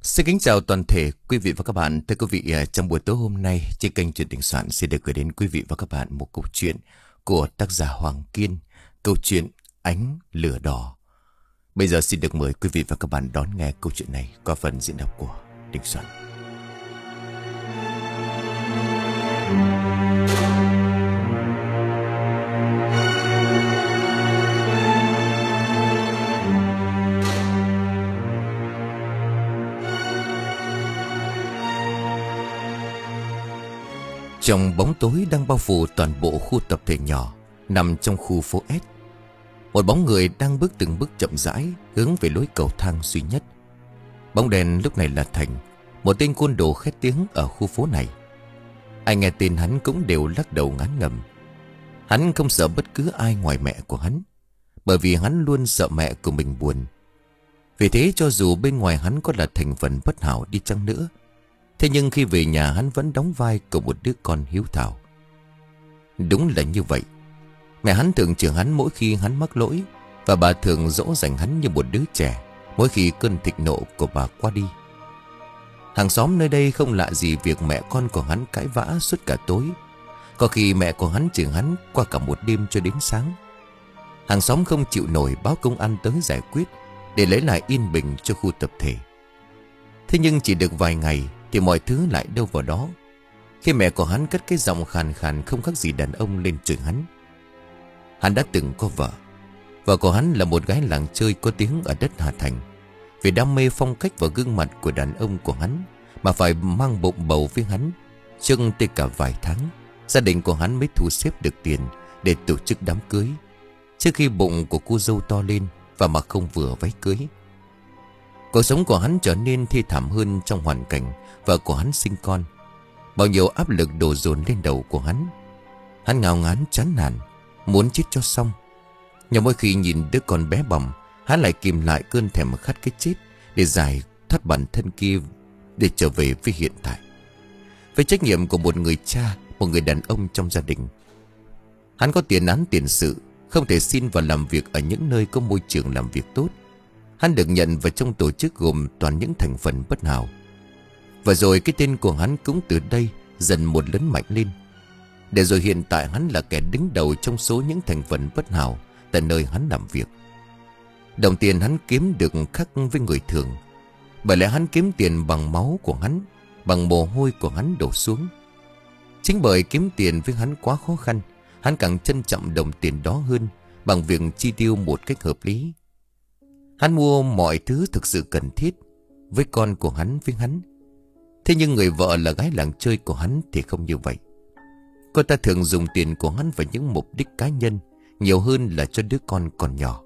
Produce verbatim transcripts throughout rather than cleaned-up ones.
Xin kính chào toàn thể quý vị và các bạn. Thưa quý vị, trong buổi tối hôm nay trên kênh Chuyện Tình Soạn xin được gửi đến quý vị và các bạn một câu chuyện của tác giả Hoàng Kiên, câu chuyện Ánh Lửa Đỏ. Bây giờ xin được mời quý vị và các bạn đón nghe câu chuyện này qua phần diễn đọc của Tình Soạn. Trong bóng tối đang bao phủ toàn bộ khu tập thể nhỏ nằm trong khu phố S, một bóng người đang bước từng bước chậm rãi hướng về lối cầu thang duy nhất. Bóng đèn lúc này là Thành, một tên côn đồ khét tiếng ở khu phố này. Ai nghe tên hắn cũng đều lắc đầu ngán ngẩm. Hắn không sợ bất cứ ai ngoài mẹ của hắn, bởi vì hắn luôn sợ mẹ của mình buồn. Vì thế cho dù bên ngoài hắn có là thành phần bất hảo đi chăng nữa, thế nhưng khi về nhà hắn vẫn đóng vai của một đứa con hiếu thảo. Đúng là như vậy. Mẹ hắn thường chửi hắn mỗi khi hắn mắc lỗi, và bà thường dỗ dành hắn như một đứa trẻ mỗi khi cơn thịnh nộ của bà qua đi. Hàng xóm nơi đây không lạ gì việc mẹ con của hắn cãi vã suốt cả tối. Có khi mẹ của hắn chửi hắn qua cả một đêm cho đến sáng. Hàng xóm không chịu nổi báo công an tới giải quyết để lấy lại yên bình cho khu tập thể. Thế nhưng chỉ được vài ngày thì mọi thứ lại đâu vào đó, khi mẹ của hắn cất cái giọng khàn khàn không khác gì đàn ông lên chửi hắn. Hắn đã từng có vợ. Vợ của hắn là một gái làng chơi có tiếng ở đất Hà Thành. Vì đam mê phong cách và gương mặt của đàn ông của hắn mà phải mang bụng bầu với hắn. Chừng tới cả vài tháng, gia đình của hắn mới thu xếp được tiền để tổ chức đám cưới, trước khi bụng của cô dâu to lên và mặc không vừa váy cưới. Cuộc sống của hắn trở nên thê thảm hơn trong hoàn cảnh vợ của hắn sinh con. Bao nhiêu áp lực đổ dồn lên đầu của hắn. Hắn ngao ngán chán nản, muốn chết cho xong. Nhưng mỗi khi nhìn đứa con bé bỏng, hắn lại kìm lại cơn thèm khát cái chết để giải thoát bản thân kia, để trở về với hiện tại, với trách nhiệm của một người cha, một người đàn ông trong gia đình. Hắn có tiền án tiền sự, không thể xin vào làm việc ở những nơi có môi trường làm việc tốt. Hắn được nhận vào trong tổ chức gồm toàn những thành phần bất hảo. Và rồi cái tên của hắn cũng từ đây dần một lớn mạnh lên, để rồi hiện tại hắn là kẻ đứng đầu trong số những thành phần bất hảo tại nơi hắn làm việc. Đồng tiền hắn kiếm được khác với người thường, bởi lẽ hắn kiếm tiền bằng máu của hắn, bằng mồ hôi của hắn đổ xuống. Chính bởi kiếm tiền với hắn quá khó khăn, hắn càng trân trọng đồng tiền đó hơn bằng việc chi tiêu một cách hợp lý. Hắn mua mọi thứ thực sự cần thiết với con của hắn, với hắn. Thế nhưng người vợ là gái làng chơi của hắn thì không như vậy. Cô ta thường dùng tiền của hắn vào những mục đích cá nhân nhiều hơn là cho đứa con còn nhỏ.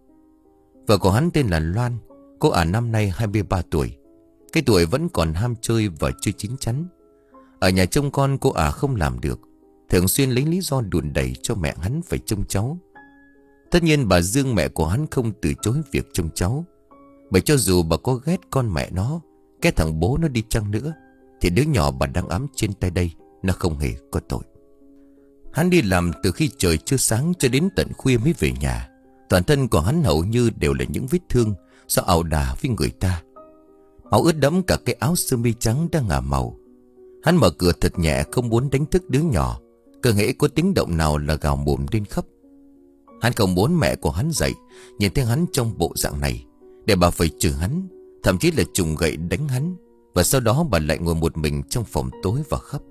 Vợ của hắn tên là Loan. Cô ả năm nay hai mươi ba tuổi. Cái tuổi vẫn còn ham chơi và chưa chín chắn. Ở nhà trông con cô ả không làm được, thường xuyên lấy lý do đùn đẩy cho mẹ hắn phải trông cháu. Tất nhiên bà Dương, mẹ của hắn, không từ chối việc trông cháu, bởi cho dù bà có ghét con mẹ nó, cái thằng bố nó đi chăng nữa, thì đứa nhỏ bà đang ẵm trên tay đây nó không hề có tội. Hắn đi làm từ khi trời chưa sáng cho đến tận khuya mới về nhà. Toàn thân của hắn hầu như đều là những vết thương do ẩu đả với người ta. Máu ướt đẫm cả cái áo sơ mi trắng đang ngả màu. Hắn mở cửa thật nhẹ, không muốn đánh thức đứa nhỏ. Cơ hễ có tiếng động nào là gào mồm lên khóc. Hắn không muốn mẹ của hắn dậy nhìn thấy hắn trong bộ dạng này, để bà phải chửi hắn, thậm chí là trùng gậy đánh hắn. Và sau đó bà lại ngồi một mình trong phòng tối và khóc.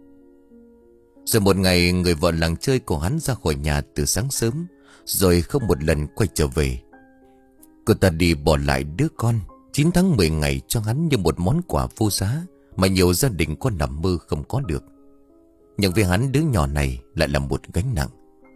Rồi một ngày, người vợ làng chơi của hắn ra khỏi nhà từ sáng sớm, rồi không một lần quay trở về. Cô ta đi bỏ lại đứa con chín tháng mười ngày cho hắn như một món quà vô giá mà nhiều gia đình có nằm mơ không có được. Nhưng với hắn, đứa nhỏ này lại là một gánh nặng.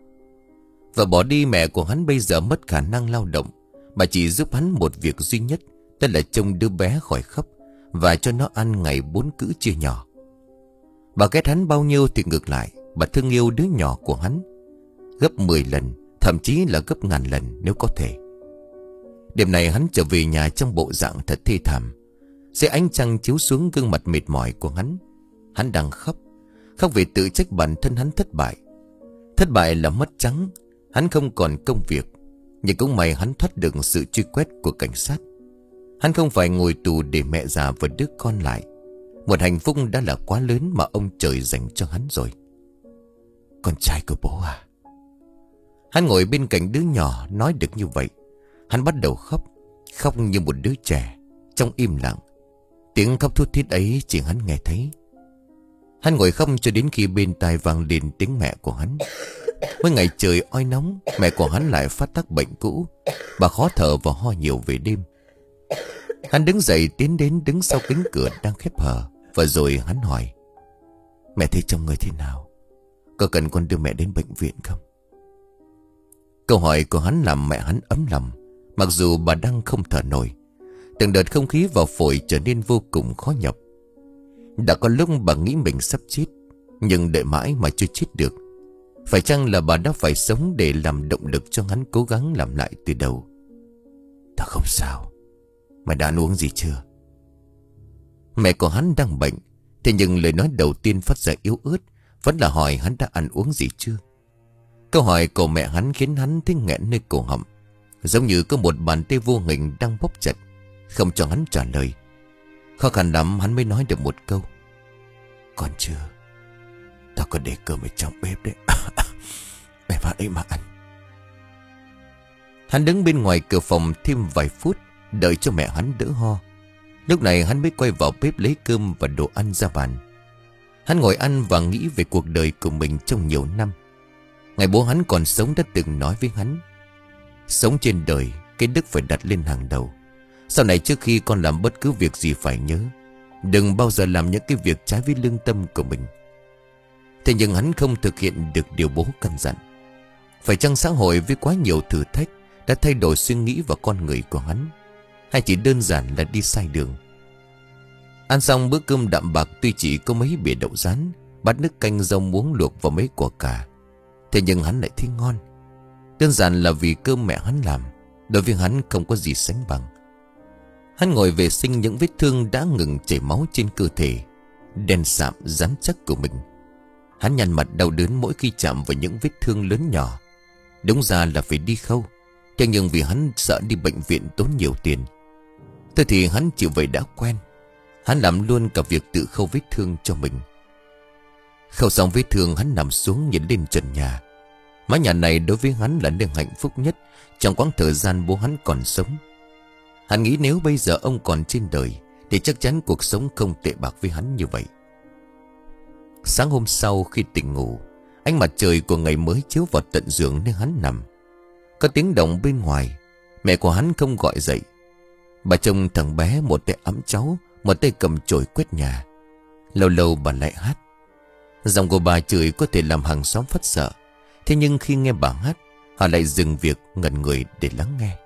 Và bỏ đi mẹ của hắn bây giờ mất khả năng lao động. Bà chỉ giúp hắn một việc duy nhất, đó là trông đứa bé khỏi khóc và cho nó ăn ngày bốn cữ chia nhỏ. Bà ghét hắn bao nhiêu thì ngược lại, bà thương yêu đứa nhỏ của hắn gấp mười lần, thậm chí là gấp ngàn lần nếu có thể. Đêm này hắn trở về nhà trong bộ dạng thật thê thảm. Dưới ánh trăng chiếu xuống gương mặt mệt mỏi của hắn, hắn đang khóc. Khóc vì tự trách bản thân hắn thất bại. Thất bại là mất trắng. Hắn không còn công việc, nhưng cũng may hắn thoát được sự truy quét của cảnh sát. Hắn không phải ngồi tù để mẹ già và đứa con lại. Một hạnh phúc đã là quá lớn mà ông trời dành cho hắn rồi. Con trai của bố à? Hắn ngồi bên cạnh đứa nhỏ nói được như vậy. Hắn bắt đầu khóc. Khóc như một đứa trẻ. Trong im lặng. Tiếng khóc thút thít ấy chỉ hắn nghe thấy. Hắn ngồi khóc cho đến khi bên tai vang lên tiếng mẹ của hắn. Mấy ngày trời oi nóng, mẹ của hắn lại phát tác bệnh cũ. Bà khó thở và ho nhiều về đêm. Hắn đứng dậy tiến đến đứng sau cánh cửa đang khép hờ. Và rồi hắn hỏi: Mẹ thấy trông người thế nào? Có cần con đưa mẹ đến bệnh viện không? Câu hỏi của hắn làm mẹ hắn ấm lòng. Mặc dù bà đang không thở nổi. Từng đợt không khí vào phổi trở nên vô cùng khó nhọc. Đã có lúc bà nghĩ mình sắp chết, nhưng đợi mãi mà chưa chết được. Phải chăng là bà đã phải sống để làm động lực cho hắn cố gắng làm lại từ đầu? Ta không sao. Mày đã ăn uống gì chưa? Mẹ của hắn đang bệnh. Thế nhưng lời nói đầu tiên phát ra yếu ớt vẫn là hỏi hắn đã ăn uống gì chưa. Câu hỏi của mẹ hắn khiến hắn thấy nghẹn nơi cổ họng, giống như có một bàn tay vô hình đang bóp chặt, không cho hắn trả lời. Khó khăn lắm hắn mới nói được một câu: Còn chưa. Tao còn để cơm ở trong bếp đấy. Mẹ vào đây mà ăn. Hắn đứng bên ngoài cửa phòng thêm vài phút, đợi cho mẹ hắn đỡ ho. Lúc này hắn mới quay vào bếp lấy cơm và đồ ăn ra bàn. Hắn ngồi ăn và nghĩ về cuộc đời của mình trong nhiều năm. Ngày bố hắn còn sống đã từng nói với hắn: Sống trên đời, cái đức phải đặt lên hàng đầu. Sau này trước khi con làm bất cứ việc gì phải nhớ, đừng bao giờ làm những cái việc trái với lương tâm của mình. Thế nhưng hắn không thực hiện được điều bố căn dặn. Phải chăng xã hội với quá nhiều thử thách đã thay đổi suy nghĩ và con người của hắn, hay chỉ đơn giản là đi sai đường? Ăn xong bữa cơm đạm bạc, tuy chỉ có mấy bìa đậu rán, bát nước canh rau muống luộc và mấy quả cà, thế nhưng hắn lại thấy ngon. Đơn giản là vì cơm mẹ hắn làm, đối với hắn không có gì sánh bằng. Hắn ngồi vệ sinh những vết thương đã ngừng chảy máu trên cơ thể đen sạm rắn chắc của mình. Hắn nhăn mặt đau đớn mỗi khi chạm vào những vết thương lớn nhỏ. Đúng ra là phải đi khâu, thế nhưng vì hắn sợ đi bệnh viện tốn nhiều tiền, thế thì hắn chịu vậy đã quen. Hắn làm luôn cả việc tự khâu vết thương cho mình. Khâu xong vết thương, hắn nằm xuống nhìn lên trần nhà. Mái nhà này đối với hắn là nơi hạnh phúc nhất trong quãng thời gian bố hắn còn sống. Hắn nghĩ nếu bây giờ ông còn trên đời thì chắc chắn cuộc sống không tệ bạc với hắn như vậy. Sáng hôm sau khi tỉnh ngủ, ánh mặt trời của ngày mới chiếu vào tận giường nơi hắn nằm. Có tiếng động bên ngoài. Mẹ của hắn không gọi dậy. Bà trông thằng bé một tay ẵm cháu, một tay cầm chổi quét nhà. Lâu lâu bà lại hát. Giọng của bà chửi có thể làm hàng xóm phát sợ. Thế nhưng khi nghe bà hát, họ lại dừng việc ngẩn người để lắng nghe.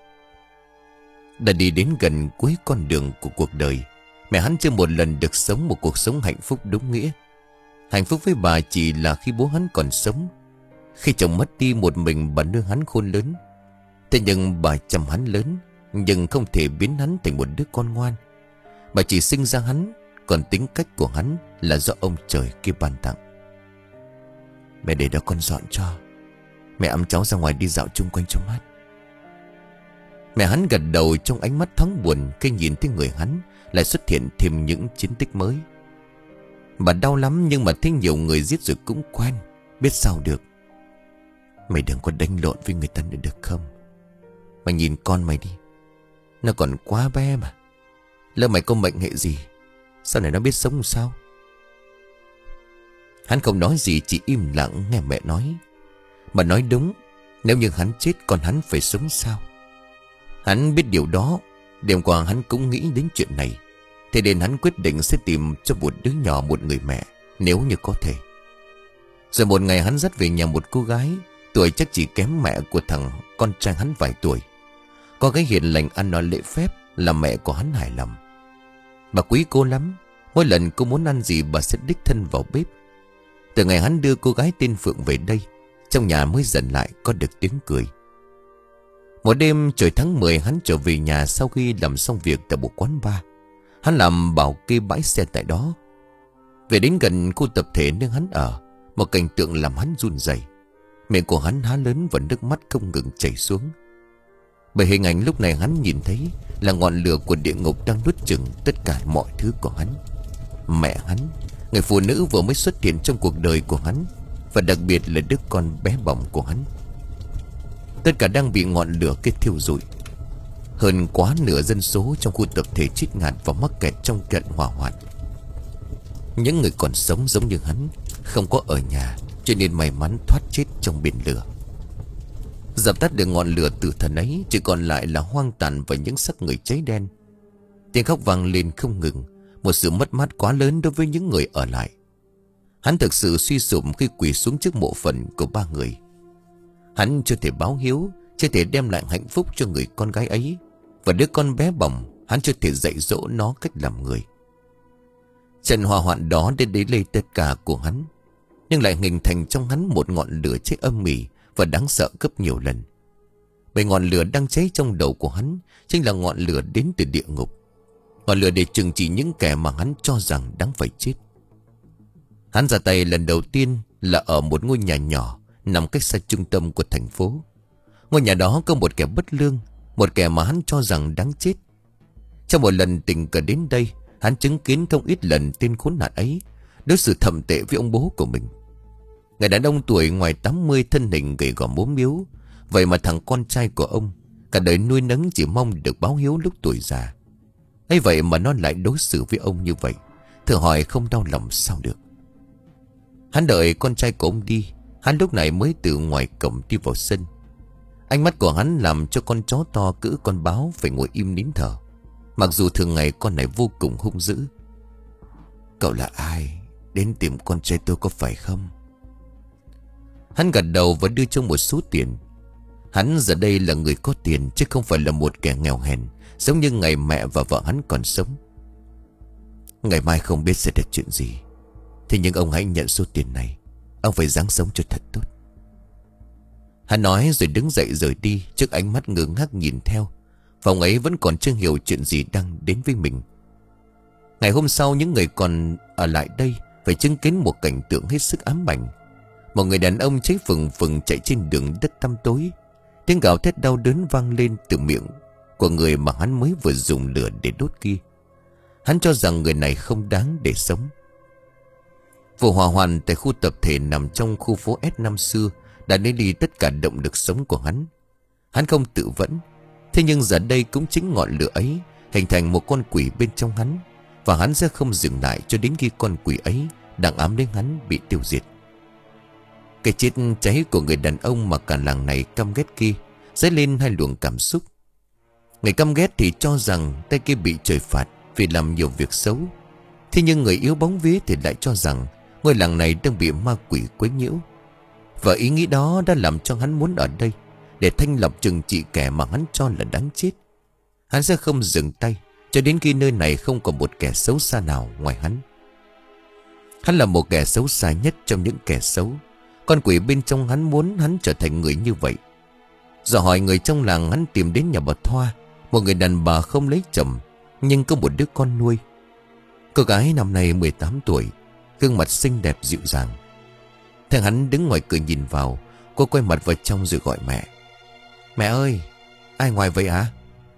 Đã đi đến gần cuối con đường của cuộc đời, mẹ hắn chưa một lần được sống một cuộc sống hạnh phúc đúng nghĩa. Hạnh phúc với bà chỉ là khi bố hắn còn sống. Khi chồng mất đi, một mình bà nuôi hắn khôn lớn. Thế nhưng bà chăm hắn lớn, nhưng không thể biến hắn thành một đứa con ngoan. Bà chỉ sinh ra hắn, còn tính cách của hắn là do ông trời kia ban tặng. Mẹ để đó con dọn cho. Mẹ ẵm cháu ra ngoài đi dạo chung quanh cho mát. Mẹ hắn gật đầu, trong ánh mắt thoáng buồn khi nhìn thấy người hắn lại xuất hiện thêm những chiến tích mới. Bà đau lắm, nhưng mà thấy nhiều người giết rồi cũng quen, biết sao được. Mày đừng có đánh lộn với người ta nữa được không? Mày nhìn con mày đi, nó còn quá bé mà. Lỡ mày có mệnh hệ gì, sau này nó biết sống làm sao? Hắn không nói gì, chỉ im lặng nghe mẹ nói. Bà nói đúng. Nếu như hắn chết, còn hắn phải sống sao? Hắn biết điều đó. Đêm qua hắn cũng nghĩ đến chuyện này. Thế nên hắn quyết định sẽ tìm cho một đứa nhỏ một người mẹ, nếu như có thể. Rồi một ngày hắn dắt về nhà một cô gái, tuổi chắc chỉ kém mẹ của thằng con trai hắn vài tuổi. Cô gái hiền lành, ăn nói lễ phép, là mẹ của hắn hài lòng. Bà quý cô lắm. Mỗi lần cô muốn ăn gì bà sẽ đích thân vào bếp. Từ ngày hắn đưa cô gái tên Phượng về đây, trong nhà mới dần lại có được tiếng cười. Một đêm trời tháng mười, hắn trở về nhà sau khi làm xong việc tại một quán bar. Hắn làm bảo kê bãi xe tại đó. Về đến gần khu tập thể nơi hắn ở, một cảnh tượng làm hắn run rẩy. Miệng của hắn há lớn và nước mắt không ngừng chảy xuống. Bởi hình ảnh lúc này hắn nhìn thấy là ngọn lửa của địa ngục đang nuốt chửng tất cả mọi thứ của hắn. Mẹ hắn, người phụ nữ vừa mới xuất hiện trong cuộc đời của hắn, và đặc biệt là đứa con bé bỏng của hắn. Tất cả đang bị ngọn lửa kia thiêu rụi. Hơn quá nửa dân số trong khu tập thể chết ngạt và mắc kẹt trong trận hỏa hoạn. Những người còn sống giống như hắn không có ở nhà, cho nên may mắn thoát chết trong biển lửa. Dập tắt được ngọn lửa tử thần ấy, chỉ còn lại là hoang tàn và những xác người cháy đen. Tiếng khóc vang lên không ngừng, một sự mất mát quá lớn đối với những người ở lại. Hắn thực sự suy sụp khi quỳ xuống trước mộ phần của ba người. Hắn chưa thể báo hiếu, chưa thể đem lại hạnh phúc cho người con gái ấy, và đứa con bé bỏng hắn chưa thể dạy dỗ nó cách làm người. Trận hỏa hoạn đó đến đấy lây tất cả của hắn, nhưng lại hình thành trong hắn một ngọn lửa cháy âm mỉ và đáng sợ gấp nhiều lần. Bởi ngọn lửa đang cháy trong đầu của hắn chính là ngọn lửa đến từ địa ngục, ngọn lửa để trừng trị những kẻ mà hắn cho rằng đáng phải chết. Hắn ra tay lần đầu tiên là ở một ngôi nhà nhỏ nằm cách xa trung tâm của thành phố. Ngôi nhà đó có một kẻ bất lương, một kẻ mà hắn cho rằng đáng chết. Trong một lần tình cờ đến đây, hắn chứng kiến không ít lần tên khốn nạn ấy đối xử thậm tệ với ông bố của mình. Người đàn ông tuổi ngoài tám mươi, thân hình gầy gò múm miếu. Vậy mà thằng con trai của ông cả đời nuôi nấng chỉ mong được báo hiếu lúc tuổi già. ấy vậy mà nó lại đối xử với ông như vậy, thử hỏi không đau lòng sao được. Hắn đợi con trai của ông đi, hắn lúc này mới từ ngoài cổng đi vào sân. Ánh mắt của hắn làm cho con chó to cỡ con báo phải ngồi im nín thở, mặc dù thường ngày con này vô cùng hung dữ. Cậu là ai? Đến tìm con trai tôi có phải không? Hắn gật đầu và đưa cho một số tiền. Hắn giờ đây là người có tiền, chứ không phải là một kẻ nghèo hèn giống như ngày mẹ và vợ hắn còn sống. Ngày mai không biết sẽ được chuyện gì, thế nhưng ông hãy nhận số tiền này. Ông phải ráng sống cho thật tốt. Hắn nói rồi đứng dậy rời đi, trước ánh mắt ngơ ngác nhìn theo. Phòng ấy vẫn còn chưa hiểu chuyện gì đang đến với mình. Ngày hôm sau, những người còn ở lại đây phải chứng kiến một cảnh tượng hết sức ám ảnh. Một người đàn ông cháy phừng phừng chạy trên đường đất tăm tối. Tiếng gào thét đau đớn vang lên từ miệng của người mà hắn mới vừa dùng lửa để đốt kia. Hắn cho rằng người này không đáng để sống. Vụ hỏa hoạn tại khu tập thể nằm trong khu phố S năm xưa đã lấy đi tất cả động lực sống của hắn. Hắn không tự vẫn, thế nhưng giờ đây cũng chính ngọn lửa ấy hình thành một con quỷ bên trong hắn, và hắn sẽ không dừng lại cho đến khi con quỷ ấy đang ám đến hắn bị tiêu diệt. Cái chết cháy của người đàn ông mà cả làng này căm ghét kia dấy lên hai luồng cảm xúc. Người căm ghét thì cho rằng tay kia bị trời phạt vì làm nhiều việc xấu. Thế nhưng người yếu bóng vía thì lại cho rằng ngôi làng này đang bị ma quỷ quấy nhiễu. Và ý nghĩ đó đã làm cho hắn muốn ở đây để thanh lọc trừng trị kẻ mà hắn cho là đáng chết. Hắn sẽ không dừng tay cho đến khi nơi này không còn một kẻ xấu xa nào ngoài hắn. Hắn là một kẻ xấu xa nhất trong những kẻ xấu. Con quỷ bên trong hắn muốn hắn trở thành người như vậy. Giờ hỏi người trong làng, hắn tìm đến nhà bà Thoa, một người đàn bà không lấy chồng nhưng có một đứa con nuôi. Cô gái năm nay mười tám tuổi, gương mặt xinh đẹp dịu dàng. Thằng hắn đứng ngoài cửa nhìn vào, cô quay mặt vào trong rồi gọi mẹ. Mẹ ơi, ai ngoài vậy hả?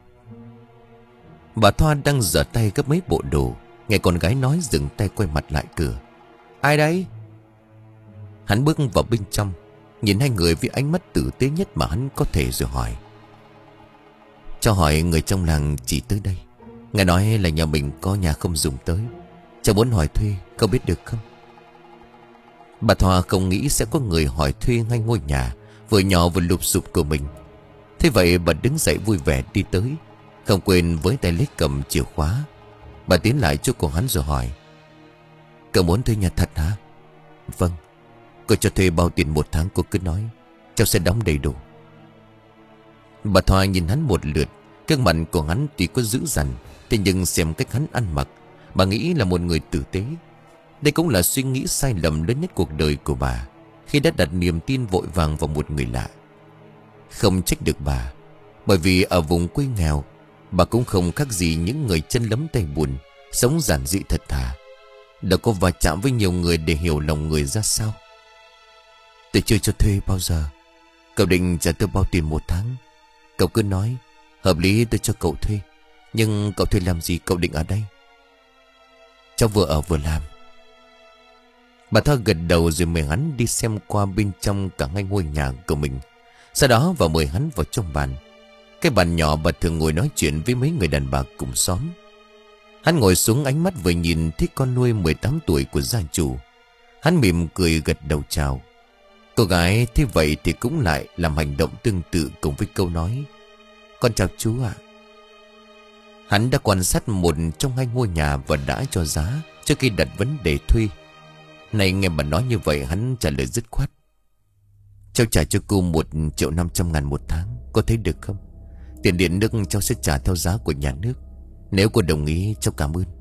Bà Thoa đang giở tay gấp mấy bộ đồ, nghe con gái nói dừng tay quay mặt lại cửa. Ai đấy? Hắn bước vào bên trong, nhìn hai người với ánh mắt tử tế nhất mà hắn có thể rồi hỏi. Cho hỏi người trong làng chỉ tới đây. Nghe nói là nhà mình có nhà không dùng tới, cháu muốn hỏi thuê, có biết được không? Bà Thoa không nghĩ sẽ có người hỏi thuê ngay ngôi nhà vừa nhỏ vừa lụp xụp của mình. Thế vậy bà đứng dậy vui vẻ đi tới, không quên với tay lấy cầm chìa khóa. Bà tiến lại chỗ của hắn rồi hỏi. Cậu muốn thuê nhà thật hả? Vâng. Cô cho thuê bao tiền một tháng cô cứ nói, cháu sẽ đóng đầy đủ. Bà Thoa nhìn hắn một lượt. Gương mặt của hắn tuy có dữ dằn, thế nhưng xem cách hắn ăn mặc, bà nghĩ là một người tử tế. Đây cũng là suy nghĩ sai lầm lớn nhất cuộc đời của bà, khi đã đặt niềm tin vội vàng vào một người lạ. Không trách được bà, bởi vì ở vùng quê nghèo, bà cũng không khác gì những người chân lấm tay bùn, sống giản dị thật thà. Đã có va chạm với nhiều người để hiểu lòng người ra sao. Tôi chưa cho thuê bao giờ. Cậu định trả tôi bao tiền một tháng? Cậu cứ nói. Hợp lý tôi cho cậu thuê. Nhưng cậu thuê làm gì, cậu định ở đây? Cháu vừa ở vừa làm. Bà Thoa gật đầu rồi mời hắn đi xem qua bên trong cả hai ngôi nhà của mình. Sau đó và mời hắn vào trong bàn. Cái bàn nhỏ bà thường ngồi nói chuyện với mấy người đàn bà cùng xóm. Hắn ngồi xuống, ánh mắt vừa nhìn thấy con nuôi mười tám tuổi của gia chủ. Hắn mỉm cười gật đầu chào. Cô gái thế vậy thì cũng lại làm hành động tương tự cùng với câu nói: Con chào chú ạ. Hắn đã quan sát một trong hai ngôi nhà và đã cho giá trước khi đặt vấn đề thuê. Này nghe bà nói như vậy, hắn trả lời dứt khoát: Cháu trả cho cô một triệu năm trăm ngàn một tháng. Có thấy được không? Tiền điện nước cháu sẽ trả theo giá của nhà nước. Nếu cô đồng ý cháu cảm ơn.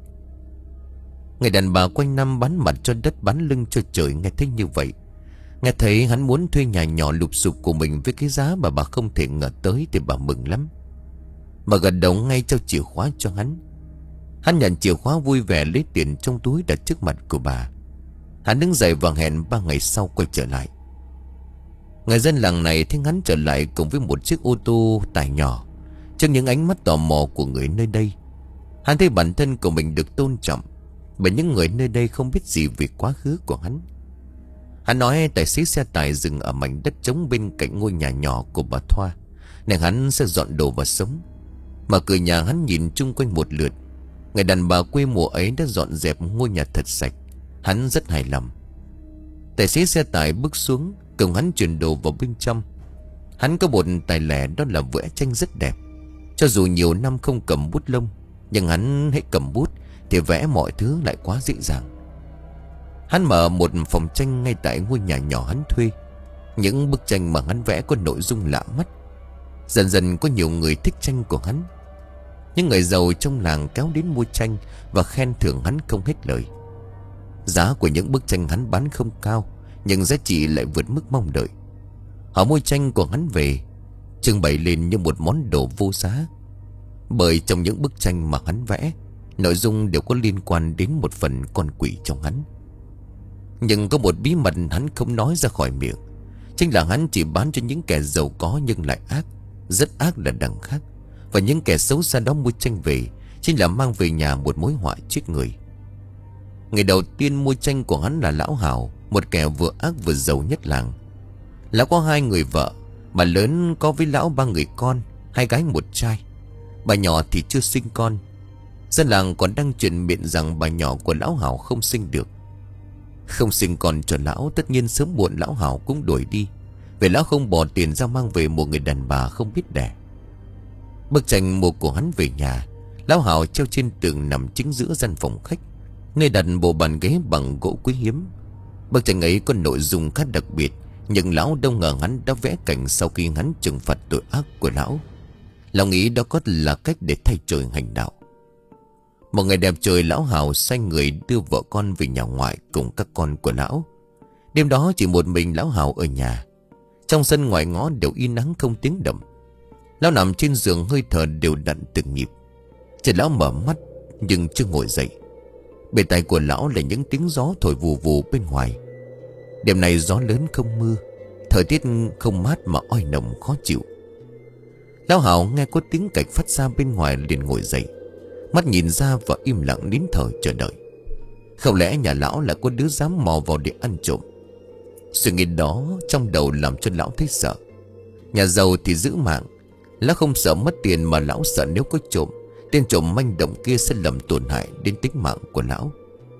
Người đàn bà quanh năm bán mặt cho đất bán lưng cho trời nghe thấy như vậy. Nghe thấy hắn muốn thuê nhà nhỏ lụp xụp của mình với cái giá mà bà không thể ngờ tới thì bà mừng lắm. Bà gật đầu ngay trao chìa khóa cho hắn. Hắn nhận chìa khóa vui vẻ lấy tiền trong túi đặt trước mặt của bà. Hắn đứng dậy và hẹn ba ngày sau quay trở lại. Người dân làng này thấy hắn trở lại cùng với một chiếc ô tô tải nhỏ. Trước những ánh mắt tò mò của người nơi đây, hắn thấy bản thân của mình được tôn trọng bởi những người nơi đây không biết gì về quá khứ của hắn. Hắn nói tài xế xe tải dừng ở mảnh đất trống bên cạnh ngôi nhà nhỏ của bà Thoa, nên hắn sẽ dọn đồ và sống. Mở cửa nhà, hắn nhìn chung quanh một lượt. Người đàn bà quê mùa ấy đã dọn dẹp ngôi nhà thật sạch. Hắn rất hài lòng. Tài xế xe tải bước xuống cùng hắn chuyển đồ vào bên trong. Hắn có một tài lẻ, đó là vẽ tranh rất đẹp. Cho dù nhiều năm không cầm bút lông, nhưng hắn hãy cầm bút thì vẽ mọi thứ lại quá dễ dàng. Hắn mở một phòng tranh ngay tại ngôi nhà nhỏ hắn thuê. Những bức tranh mà hắn vẽ có nội dung lạ mắt. Dần dần có nhiều người thích tranh của hắn. Những người giàu trong làng kéo đến mua tranh và khen thưởng hắn không hết lời. Giá của những bức tranh hắn bán không cao, nhưng giá trị lại vượt mức mong đợi. Họ mua tranh của hắn về, trưng bày lên như một món đồ vô giá. Bởi trong những bức tranh mà hắn vẽ, nội dung đều có liên quan đến một phần con quỷ trong hắn. Nhưng có một bí mật hắn không nói ra khỏi miệng. Chính là hắn chỉ bán cho những kẻ giàu có nhưng lại ác, rất ác là đằng khác. Và những kẻ xấu xa đó mua tranh về chính là mang về nhà một mối họa chết người. Người đầu tiên mua tranh của hắn là Lão Hào, một kẻ vừa ác vừa giàu nhất làng. Lão có hai người vợ. Bà lớn có với lão ba người con, hai gái một trai. Bà nhỏ thì chưa sinh con. Dân làng còn đang truyền miệng rằng bà nhỏ của Lão Hào không sinh được. Không sinh con cho lão, tất nhiên sớm muộn Lão Hào cũng đuổi đi. Vì lão không bỏ tiền ra mang về một người đàn bà không biết đẻ. Bức tranh mua của hắn về nhà, Lão Hào treo trên tường nằm chính giữa gian phòng khách, nơi đặt bộ bàn ghế bằng gỗ quý hiếm. Bức tranh ấy có nội dung khá đặc biệt, nhưng lão đâu ngờ hắn đã vẽ cảnh sau khi hắn trừng phạt tội ác của lão. Lão nghĩ đó có là cách để thay trời hành đạo. Một ngày đẹp trời, Lão Hào sai người đưa vợ con về nhà ngoại cùng các con của lão. Đêm đó chỉ một mình Lão Hào ở nhà. Trong sân ngoài ngõ đều yên nắng không tiếng động. Lão nằm trên giường hơi thở đều đặn từng nhịp. Chợt lão mở mắt nhưng chưa ngồi dậy. Bên tai của lão là những tiếng gió thổi vù vù bên ngoài. Đêm nay gió lớn không mưa, thời tiết không mát mà oi nồng khó chịu. Lão Hào nghe có tiếng cạch phát ra bên ngoài liền ngồi dậy, mắt nhìn ra và im lặng nín thở chờ đợi. Không lẽ nhà lão lại có đứa dám mò vào để ăn trộm? Suy nghĩ đó trong đầu làm cho lão thấy sợ. Nhà giàu thì giữ mạng, lão không sợ mất tiền, mà lão sợ nếu có trộm, tên trộm manh động kia sẽ làm tổn hại đến tính mạng của lão.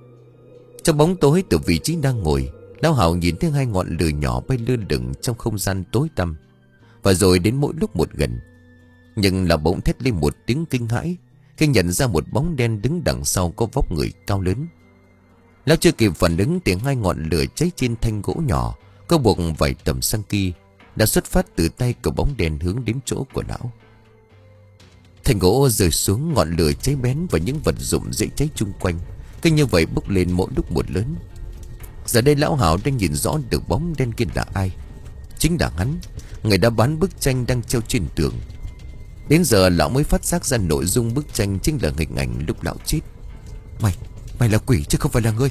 Trong bóng tối, từ vị trí đang ngồi, Lão Hào nhìn thấy hai ngọn lửa nhỏ bay lơ lửng trong không gian tối tăm, và rồi đến mỗi lúc một gần. Nhưng là bỗng thét lên một tiếng kinh hãi khi nhận ra một bóng đen đứng đằng sau có vóc người cao lớn. Lão chưa kịp phản ứng thì hai ngọn lửa cháy trên thanh gỗ nhỏ có buộc vài tầm xăng kia đã xuất phát từ tay của bóng đen hướng đến chỗ của lão. Thanh gỗ rơi xuống, ngọn lửa cháy bén và những vật dụng dễ cháy chung quanh cứ như vậy bốc lên mỗi lúc một lớn. Giờ đây Lão Hào đang nhìn rõ được bóng đen kia là ai. Chính là hắn, người đã bán bức tranh đang treo trên tường. Đến giờ lão mới phát giác ra nội dung bức tranh chính là hình ảnh lúc lão chết. Mày, mày là quỷ chứ không phải là ngươi.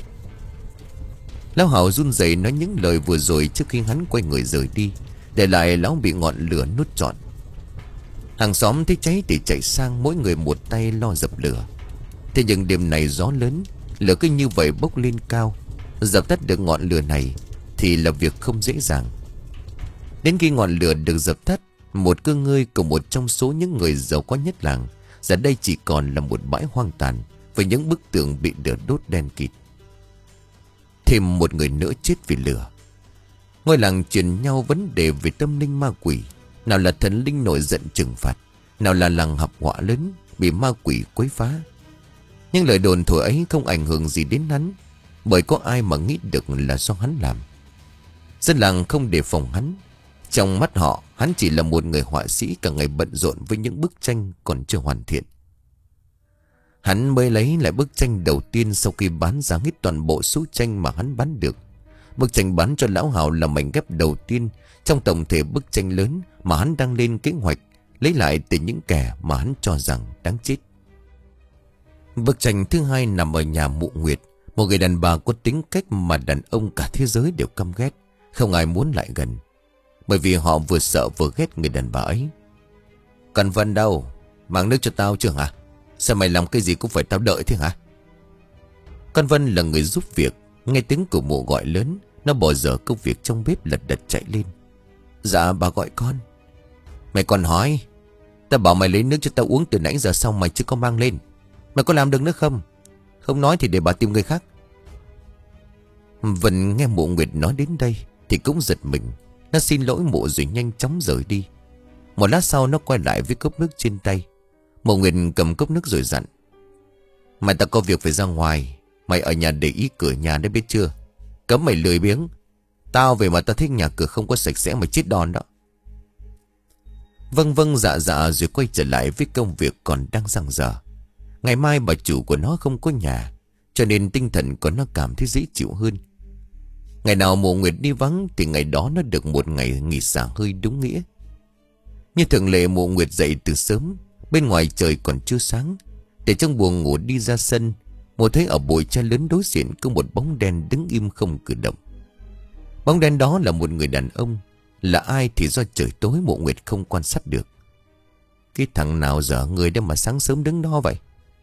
Lão Hào run rẩy nói những lời vừa rồi trước khi hắn quay người rời đi, để lại lão bị ngọn lửa nuốt trọn. Hàng xóm thấy cháy thì chạy sang, mỗi người một tay lo dập lửa. Thế nhưng đêm này gió lớn, lửa cứ như vậy bốc lên cao. Dập tắt được ngọn lửa này thì là việc không dễ dàng. Đến khi ngọn lửa được dập tắt, một cơ ngơi của một trong số những người giàu có nhất làng giờ đây chỉ còn là một bãi hoang tàn với những bức tường bị lửa đốt đen kịt. Thêm một người nữa chết vì lửa. Ngôi làng truyền nhau vấn đề về tâm linh ma quỷ. Nào là thần linh nổi giận trừng phạt, nào là làng hợp họa lớn bị ma quỷ quấy phá. Nhưng lời đồn thổi ấy không ảnh hưởng gì đến hắn, bởi có ai mà nghĩ được là do hắn làm. Dân làng không đề phòng hắn. Trong mắt họ, hắn chỉ là một người họa sĩ cả ngày bận rộn với những bức tranh còn chưa hoàn thiện. Hắn mới lấy lại bức tranh đầu tiên sau khi bán ra hết toàn bộ số tranh mà hắn bán được. Bức tranh bán cho lão Hào là mảnh ghép đầu tiên trong tổng thể bức tranh lớn mà hắn đang lên kế hoạch lấy lại từ những kẻ mà hắn cho rằng đáng chết. Bức tranh thứ hai nằm ở nhà mụ Nguyệt, một người đàn bà có tính cách mà đàn ông cả thế giới đều căm ghét, không ai muốn lại gần. Bởi vì họ vừa sợ vừa ghét người đàn bà ấy. Cần Vân đâu? Mang nước cho tao chưa hả? Sao mày làm cái gì cũng phải tao đợi thế hả? Con Vân là người giúp việc. Nghe tiếng của mụ gọi lớn, nó bỏ dở công việc trong bếp lật đật chạy lên. Dạ bà gọi con. Mày còn hỏi? Tao bảo mày lấy nước cho tao uống từ nãy giờ xong mày chưa có mang lên. Mày có làm được nữa không? Không nói thì để bà tìm người khác. Vân nghe mụ Nguyệt nói đến đây thì cũng giật mình. Nó xin lỗi mụ rồi nhanh chóng rời đi. Một lát sau nó quay lại với cốc nước trên tay. Mụ Nguyệt cầm cốc nước rồi dặn: Mày ta có việc phải ra ngoài. Mày ở nhà để ý cửa nhà đấy biết chưa? Cấm mày lười biếng. Tao về mà tao thích nhà cửa không có sạch sẽ mày chết đòn đó. Vâng vâng dạ dạ rồi quay trở lại với công việc còn đang dang dở. Ngày mai bà chủ của nó không có nhà, cho nên tinh thần của nó cảm thấy dễ chịu hơn. Ngày nào mụ Nguyệt đi vắng thì ngày đó nó được một ngày nghỉ xả hơi đúng nghĩa. Như thường lệ mụ Nguyệt dậy từ sớm. Bên ngoài trời còn chưa sáng. Để trong buồng ngủ đi ra sân, mụ thấy ở bụi tre lớn đối diện có một bóng đen đứng im không cử động. Bóng đen đó là một người đàn ông. Là ai thì do trời tối mụ Nguyệt không quan sát được. Cái thằng nào dở người để mà sáng sớm đứng đó vậy?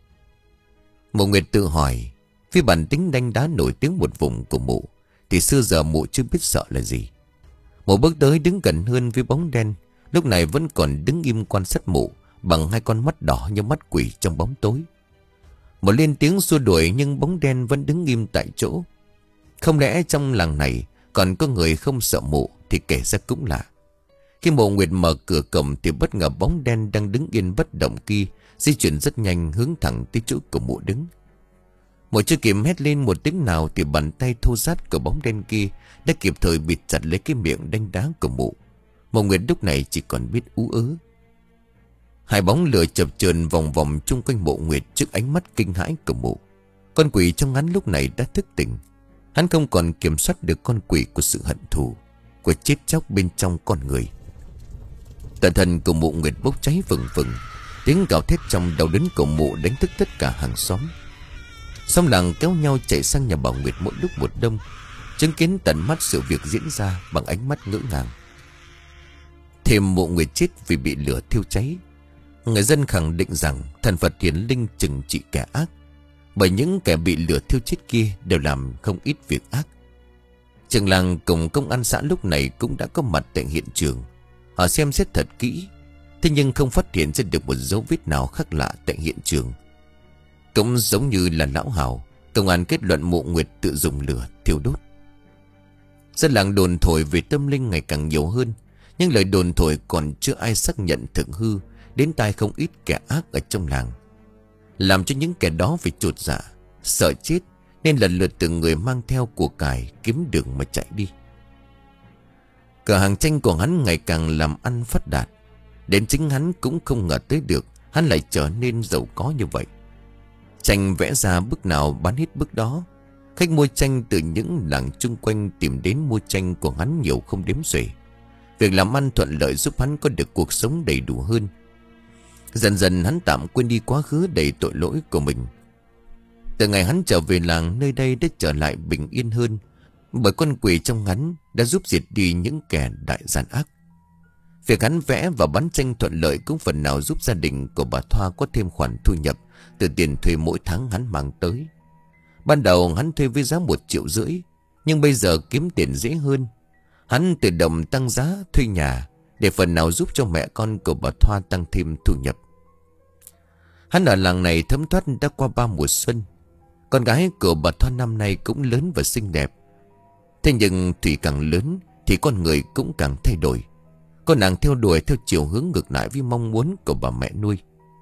Mụ Nguyệt tự hỏi. Vì bản tính đanh đá nổi tiếng một vùng của mụ thì xưa giờ mụ chưa biết sợ là gì. Mụ bước tới đứng gần hơn với bóng đen. Lúc này vẫn còn đứng im quan sát mụ bằng hai con mắt đỏ như mắt quỷ trong bóng tối. Một lên tiếng xua đuổi nhưng bóng đen vẫn đứng im tại chỗ. Không lẽ trong làng này còn có người không sợ mụ thì kể ra cũng lạ. Khi mụ Nguyệt mở cửa cổng thì bất ngờ bóng đen đang đứng yên bất động kia di chuyển rất nhanh hướng thẳng tới chỗ của mụ đứng. Mụ chưa kịp hét lên một tiếng nào thì bàn tay thô rát của bóng đen kia đã kịp thời bịt chặt lấy cái miệng đanh đá của mụ. Mụ Nguyệt lúc này chỉ còn biết ú ớ. Hai bóng lửa chập chờn vòng vòng chung quanh mụ Nguyệt trước ánh mắt kinh hãi của mụ. Con quỷ trong hắn lúc này đã thức tỉnh. Hắn không còn kiểm soát được con quỷ của sự hận thù, của chết chóc bên trong con người. Tận thân của mụ Nguyệt bốc cháy vừng vừng. Tiếng gào thét trong đau đớn của mụ đánh thức tất cả hàng xóm. Xóm làng kéo nhau chạy sang nhà bà Nguyệt mỗi lúc một đông, chứng kiến tận mắt sự việc diễn ra bằng ánh mắt ngỡ ngàng. Thêm mụ Nguyệt chết vì bị lửa thiêu cháy. Người dân khẳng định rằng thần Phật hiển linh trừng trị kẻ ác, bởi những kẻ bị lửa thiêu chết kia đều làm không ít việc ác. Trường làng cùng công an xã lúc này cũng đã có mặt tại hiện trường. Họ xem xét thật kỹ, thế nhưng không phát hiện ra được một dấu vết nào khác lạ tại hiện trường. Cũng giống như là lão Hào, công an kết luận mụ Nguyệt tự dùng lửa thiêu đốt. Dân làng đồn thổi về tâm linh ngày càng nhiều hơn, nhưng lời đồn thổi còn chưa ai xác nhận thực hư đến tai không ít kẻ ác ở trong làng, làm cho những kẻ đó phải chột dạ, sợ chết nên lần lượt từng người mang theo của cải kiếm đường mà chạy đi. Cửa hàng tranh của hắn ngày càng làm ăn phát đạt, đến chính hắn cũng không ngờ tới được hắn lại trở nên giàu có như vậy. Tranh vẽ ra bức nào bán hết bức đó. Khách mua tranh từ những làng chung quanh tìm đến mua tranh của hắn nhiều không đếm xuể. Việc làm ăn thuận lợi giúp hắn có được cuộc sống đầy đủ hơn. Dần dần hắn tạm quên đi quá khứ đầy tội lỗi của mình. Từ ngày hắn trở về làng, nơi đây đã trở lại bình yên hơn, bởi con quỷ trong hắn đã giúp diệt đi những kẻ đại gian ác. Việc hắn vẽ và bán tranh thuận lợi cũng phần nào giúp gia đình của bà Thoa có thêm khoản thu nhập từ tiền thuê mỗi tháng hắn mang tới. Ban đầu hắn thuê với giá một triệu rưỡi, nhưng bây giờ kiếm tiền dễ hơn. Hắn tự động tăng giá thuê nhà để phần nào giúp cho mẹ con của bà Thoa tăng thêm thu nhập. Hắn ở làng này thấm thoát đã qua ba mùa xuân. Con gái của bà Thoa năm nay cũng lớn và xinh đẹp. Thế nhưng Thủy càng lớn thì con người cũng càng thay đổi. Con nàng theo đuổi theo chiều hướng ngược lại với mong muốn của bà mẹ nuôi.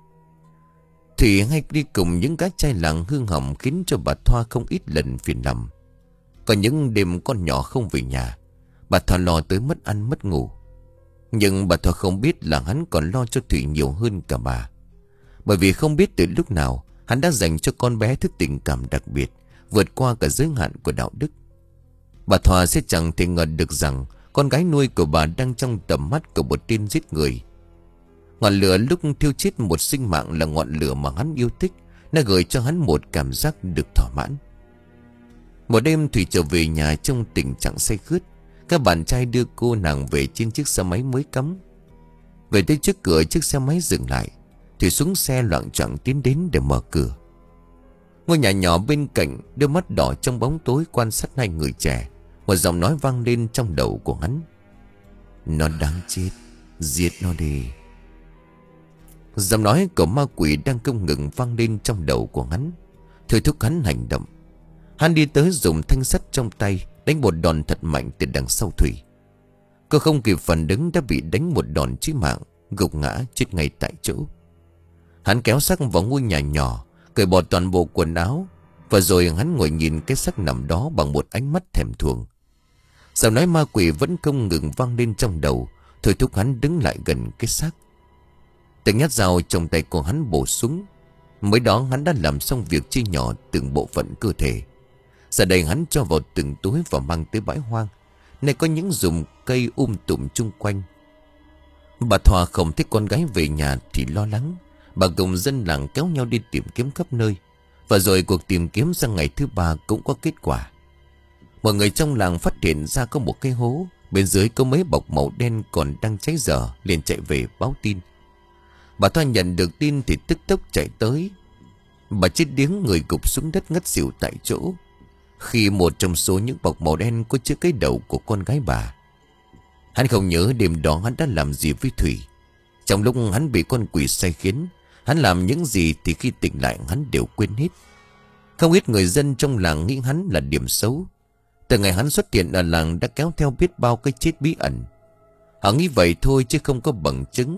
Thủy hay đi cùng những gái trai làng hư hỏng khiến cho bà Thoa không ít lần phiền lòng. Có những đêm con nhỏ không về nhà, bà Thoa lo tới mất ăn mất ngủ. Nhưng bà Thoa không biết là hắn còn lo cho Thủy nhiều hơn cả bà. Bởi vì không biết từ lúc nào hắn đã dành cho con bé thứ tình cảm đặc biệt, vượt qua cả giới hạn của đạo đức. Bà Thoa sẽ chẳng thể ngờ được rằng con gái nuôi của bà đang trong tầm mắt của một tên giết người. Ngọn lửa lúc thiêu chết một sinh mạng là ngọn lửa mà hắn yêu thích. Nó gửi cho hắn một cảm giác được thỏa mãn. Một đêm Thủy trở về nhà trong tình trạng say khướt. Các bạn trai đưa cô nàng về trên chiếc xe máy mới cắm. Về tới trước cửa chiếc xe máy dừng lại, Thủy xuống xe loạng choạng tiến đến để mở cửa. Ngôi nhà nhỏ bên cạnh, đôi mắt đỏ trong bóng tối quan sát hai người trẻ. Một giọng nói vang lên trong đầu của hắn: "Nó đáng chết, giết nó đi." Giọng nói của ma quỷ đang không ngừng vang lên trong đầu của hắn, thôi thúc hắn hành động. Hắn đi tới dùng thanh sắt trong tay đánh một đòn thật mạnh từ đằng sau Thủy. Cô không kịp phản ứng đã bị đánh một đòn chí mạng, gục ngã chết ngay tại chỗ. Hắn kéo xác vào ngôi nhà nhỏ, cởi bỏ toàn bộ quần áo, và rồi hắn ngồi nhìn cái xác nằm đó bằng một ánh mắt thèm thuồng. Giọng nói ma quỷ vẫn không ngừng vang lên trong đầu, thôi thúc hắn đứng lại gần cái xác. Từng nhát dao trong tay của hắn bổ xuống. Mới đó hắn đã làm xong việc chia nhỏ từng bộ phận cơ thể. Giờ đây hắn cho vào từng túi và mang tới bãi hoang, nơi có những rùm cây um tùm chung quanh. Bà Thoa không thích con gái về nhà thì lo lắng. Bà cùng dân làng kéo nhau đi tìm kiếm khắp nơi. Và rồi cuộc tìm kiếm sang ngày thứ ba cũng có kết quả. Mọi người trong làng phát hiện ra có một cái hố, bên dưới có mấy bọc màu đen còn đang cháy dở, liền chạy về báo tin. Bà Thoa nhận được tin thì tức tốc chạy tới. Bà chết điếng, người gục xuống đất ngất xỉu tại chỗ, khi một trong số những bọc màu đen có chứa cái đầu của con gái bà. Hắn không nhớ đêm đó hắn đã làm gì với Thủy. Trong lúc hắn bị con quỷ sai khiến, hắn làm những gì thì khi tỉnh lại hắn đều quên hết. Không ít người dân trong làng nghĩ hắn là điểm xấu. Từ ngày hắn xuất hiện ở làng đã kéo theo biết bao cái chết bí ẩn. Họ nghĩ vậy thôi chứ không có bằng chứng.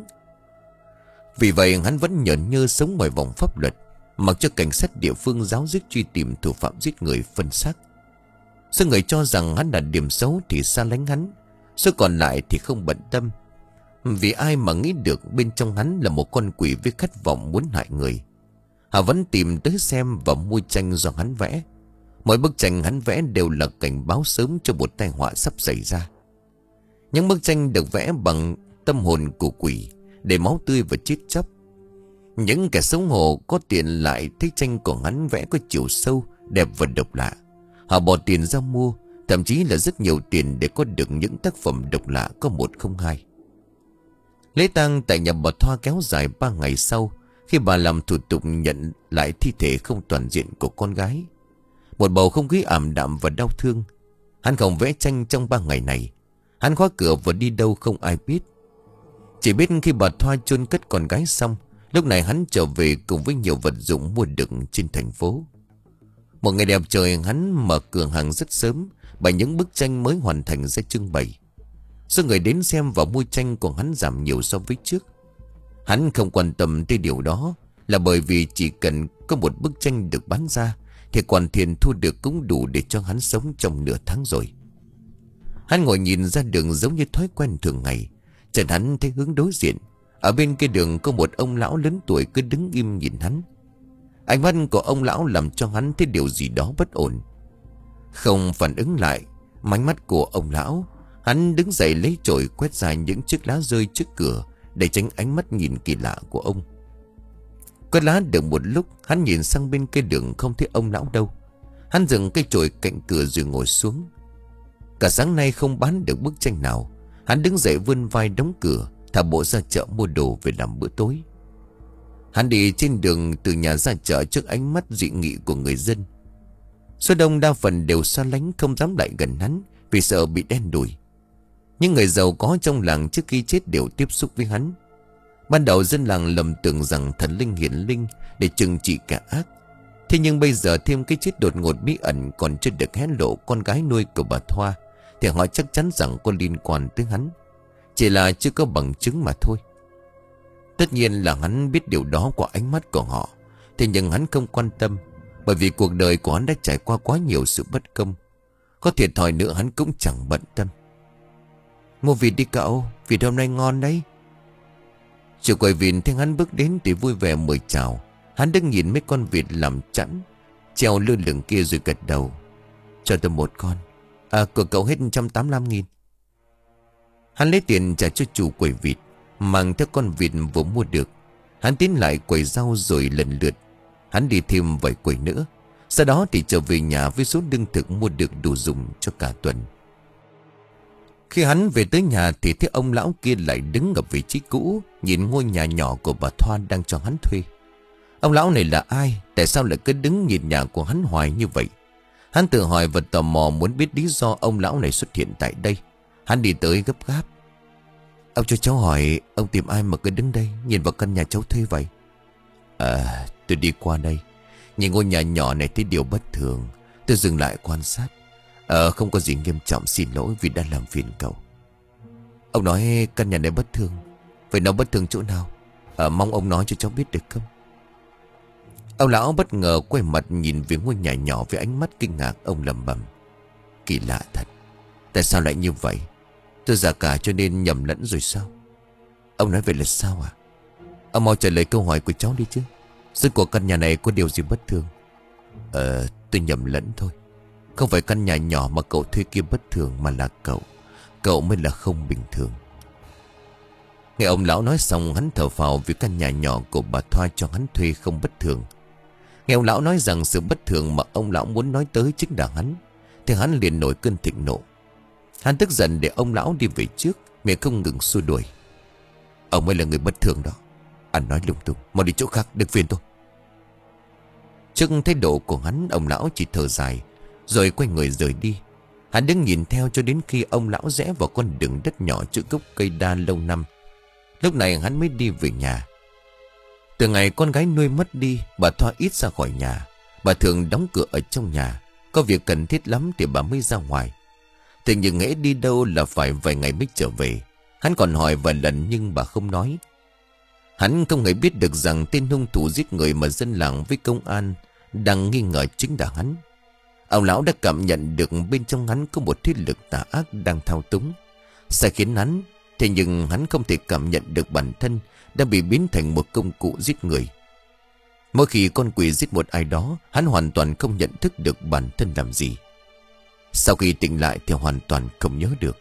Vì vậy hắn vẫn nhởn nhơ sống ngoài vòng pháp luật, mặc cho cảnh sát địa phương giáo diết truy tìm thủ phạm giết người phân xác. Số người cho rằng hắn là điểm xấu thì xa lánh hắn, số còn lại thì không bận tâm. Vì ai mà nghĩ được bên trong hắn là một con quỷ với khát vọng muốn hại người. Họ vẫn tìm tới xem và mua tranh do hắn vẽ. Mỗi bức tranh hắn vẽ đều là cảnh báo sớm cho một tai họa sắp xảy ra. Những bức tranh được vẽ bằng tâm hồn của quỷ, để máu tươi và chết chóc. Những kẻ xấu hổ có tiền lại thấy tranh của hắn vẽ có chiều sâu, đẹp và độc lạ. Họ bỏ tiền ra mua, thậm chí là rất nhiều tiền để có được những tác phẩm độc lạ có một không hai. Lễ tang tại nhà bà Thoa kéo dài ba ngày sau, khi bà làm thủ tục nhận lại thi thể không toàn diện của con gái. Một bầu không khí ảm đạm và đau thương. Hắn không vẽ tranh trong ba ngày này. Hắn khóa cửa và đi đâu không ai biết. Chỉ biết khi bà Thoa chôn cất con gái xong, lúc này hắn trở về cùng với nhiều vật dụng mua được trên thành phố. Một ngày đẹp trời, hắn mở cửa hàng rất sớm, bày những bức tranh mới hoàn thành ra trưng bày. Số người đến xem và mua tranh của hắn giảm nhiều so với trước. Hắn không quan tâm tới điều đó, là bởi vì chỉ cần có một bức tranh được bán ra thì khoản tiền thu được cũng đủ để cho hắn sống trong nửa tháng rồi. Hắn ngồi nhìn ra đường giống như thói quen thường ngày. Chợt hắn thấy hướng đối diện, ở bên kia đường có một ông lão lớn tuổi cứ đứng im nhìn hắn. Ánh mắt của ông lão làm cho hắn thấy điều gì đó bất ổn. Không phản ứng lại ánh mắt của ông lão, hắn đứng dậy lấy chổi quét ra những chiếc lá rơi trước cửa để tránh ánh mắt nhìn kỳ lạ của ông. Quét lá được một lúc, hắn nhìn sang bên kia đường không thấy ông lão đâu. Hắn dừng cây chổi cạnh cửa rồi ngồi xuống. Cả sáng nay không bán được bức tranh nào. Hắn đứng dậy vươn vai đóng cửa, thả bộ ra chợ mua đồ về làm bữa tối. Hắn đi trên đường từ nhà ra chợ trước ánh mắt dị nghị của người dân. Số đông đa phần đều xa lánh, không dám lại gần hắn vì sợ bị đen đuổi. Những người giàu có trong làng trước khi chết đều tiếp xúc với hắn. Ban đầu dân làng lầm tưởng rằng thần linh hiển linh để trừng trị kẻ ác. Thế nhưng bây giờ thêm cái chết đột ngột bí ẩn còn chưa được hé lộ con gái nuôi của bà Thoa, thì họ chắc chắn rằng có liên quan tới hắn, chỉ là chưa có bằng chứng mà thôi. Tất nhiên là hắn biết điều đó qua ánh mắt của họ. Thế nhưng hắn không quan tâm, bởi vì cuộc đời của hắn đã trải qua quá nhiều sự bất công. Có thiệt thòi nữa hắn cũng chẳng bận tâm. Mua vịt đi cậu, vịt hôm nay ngon đấy. Chủ quầy vịt thấy hắn bước đến thì vui vẻ mời chào. Hắn đứng nhìn mấy con vịt làm chẵn treo lơ lửng kia rồi gật đầu. Cho tôi một con. À, của cậu hết một trăm tám mươi lăm nghìn. Hắn lấy tiền trả cho chủ quầy vịt, mang theo con vịt vừa mua được. Hắn tiến lại quầy rau rồi lần lượt hắn đi thêm vài quầy nữa. Sau đó thì trở về nhà với số lương thực mua được đủ dùng cho cả tuần. Khi hắn về tới nhà thì thấy ông lão kia lại đứng ở vị trí cũ, nhìn ngôi nhà nhỏ của bà Thoa đang cho hắn thuê. Ông lão này là ai? Tại sao lại cứ đứng nhìn nhà của hắn hoài như vậy? Hắn tự hỏi và tò mò muốn biết lý do ông lão này xuất hiện tại đây. Hắn đi tới gấp gáp. Ông cho cháu hỏi, ông tìm ai mà cứ đứng đây nhìn vào căn nhà cháu thuê vậy? À, tôi đi qua đây, nhìn ngôi nhà nhỏ này thấy điều bất thường. Tôi dừng lại quan sát. Ờ, không có gì nghiêm trọng, xin lỗi vì đã làm phiền cậu. Ông nói căn nhà này bất thường. Vậy nó bất thường chỗ nào? Ờ, mong ông nói cho cháu biết được không? Ông lão bất ngờ quay mặt nhìn về ngôi nhà nhỏ với ánh mắt kinh ngạc. Ông lẩm bẩm. Kỳ lạ thật. Tại sao lại như vậy? Tôi già cả cho nên nhầm lẫn rồi sao? Ông nói vậy là sao à? Ông mau trả lời câu hỏi của cháu đi chứ. Rốt cuộc căn nhà này có điều gì bất thường? Ờ, tôi nhầm lẫn thôi. Không phải căn nhà nhỏ mà cậu thuê kia bất thường, mà là cậu. Cậu mới là không bình thường. Nghe ông lão nói xong, hắn thở phào vì căn nhà nhỏ của bà Thoa cho hắn thuê không bất thường. Nghe ông lão nói rằng sự bất thường mà ông lão muốn nói tới chính là hắn, thì hắn liền nổi cơn thịnh nộ. Hắn tức giận để ông lão đi về trước, miệng không ngừng xua đuổi. Ông mới là người bất thường đó. Anh nói lung tung, mau đi chỗ khác, đừng phiền tôi. Trước thái độ của hắn, ông lão chỉ thở dài rồi quay người rời đi. Hắn đứng nhìn theo cho đến khi ông lão rẽ vào con đường đất nhỏ trước gốc cây đa lâu năm. Lúc này hắn mới đi về nhà. Từ ngày con gái nuôi mất đi, bà Thoa ít ra khỏi nhà. Bà thường đóng cửa ở trong nhà. Có việc cần thiết lắm thì bà mới ra ngoài. Thế nhưng hễ đi đâu là phải vài ngày mới trở về. Hắn còn hỏi vài lần nhưng bà không nói. Hắn không hề biết được rằng tên hung thủ giết người mà dân làng với công an đang nghi ngờ chính là hắn. Ông lão đã cảm nhận được bên trong hắn có một thế lực tà ác đang thao túng, sẽ khiến hắn. Thế nhưng hắn không thể cảm nhận được bản thân đã bị biến thành một công cụ giết người. Mỗi khi con quỷ giết một ai đó, hắn hoàn toàn không nhận thức được bản thân làm gì. Sau khi tỉnh lại thì hoàn toàn không nhớ được.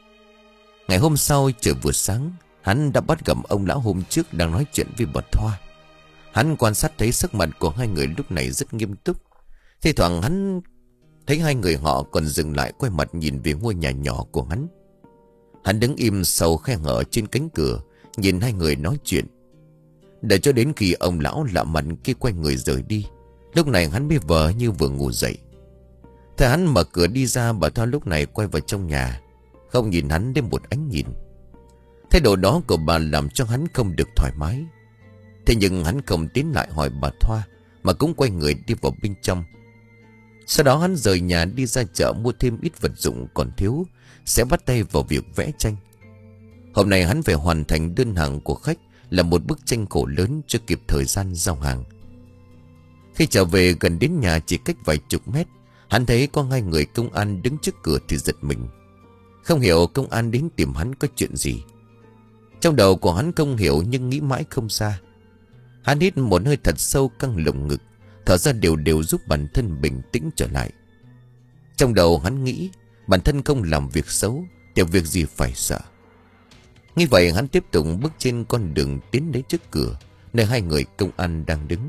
Ngày hôm sau trời vừa sáng, hắn đã bắt gặp ông lão hôm trước đang nói chuyện với bà Thoa. Hắn quan sát thấy sắc mặt của hai người lúc này rất nghiêm túc. Thì thoảng hắn thấy hai người họ còn dừng lại quay mặt nhìn về ngôi nhà nhỏ của hắn. Hắn đứng im sau khe hở trên cánh cửa, nhìn hai người nói chuyện. Để cho đến khi ông lão lạ mặt kia quay người rời đi, lúc này hắn mới vờ như vừa ngủ dậy. Thế hắn mở cửa đi ra, bà Thoa lúc này quay vào trong nhà, không nhìn hắn đến một ánh nhìn. Thái độ đó của bà làm cho hắn không được thoải mái. Thế nhưng hắn không tiến lại hỏi bà Thoa, mà cũng quay người đi vào bên trong. Sau đó hắn rời nhà đi ra chợ mua thêm ít vật dụng còn thiếu, sẽ bắt tay vào việc vẽ tranh. Hôm nay hắn phải hoàn thành đơn hàng của khách là một bức tranh khổ lớn cho kịp thời gian giao hàng. Khi trở về gần đến nhà chỉ cách vài chục mét, hắn thấy có hai người công an đứng trước cửa thì giật mình. Không hiểu công an đến tìm hắn có chuyện gì. Trong đầu của hắn không hiểu nhưng nghĩ mãi không ra. Hắn hít một hơi thật sâu, căng lồng ngực, thở ra đều đều giúp bản thân bình tĩnh trở lại. Trong đầu hắn nghĩ bản thân không làm việc xấu thì việc gì phải sợ. Như vậy hắn tiếp tục bước trên con đường tiến đến trước cửa nơi hai người công an đang đứng.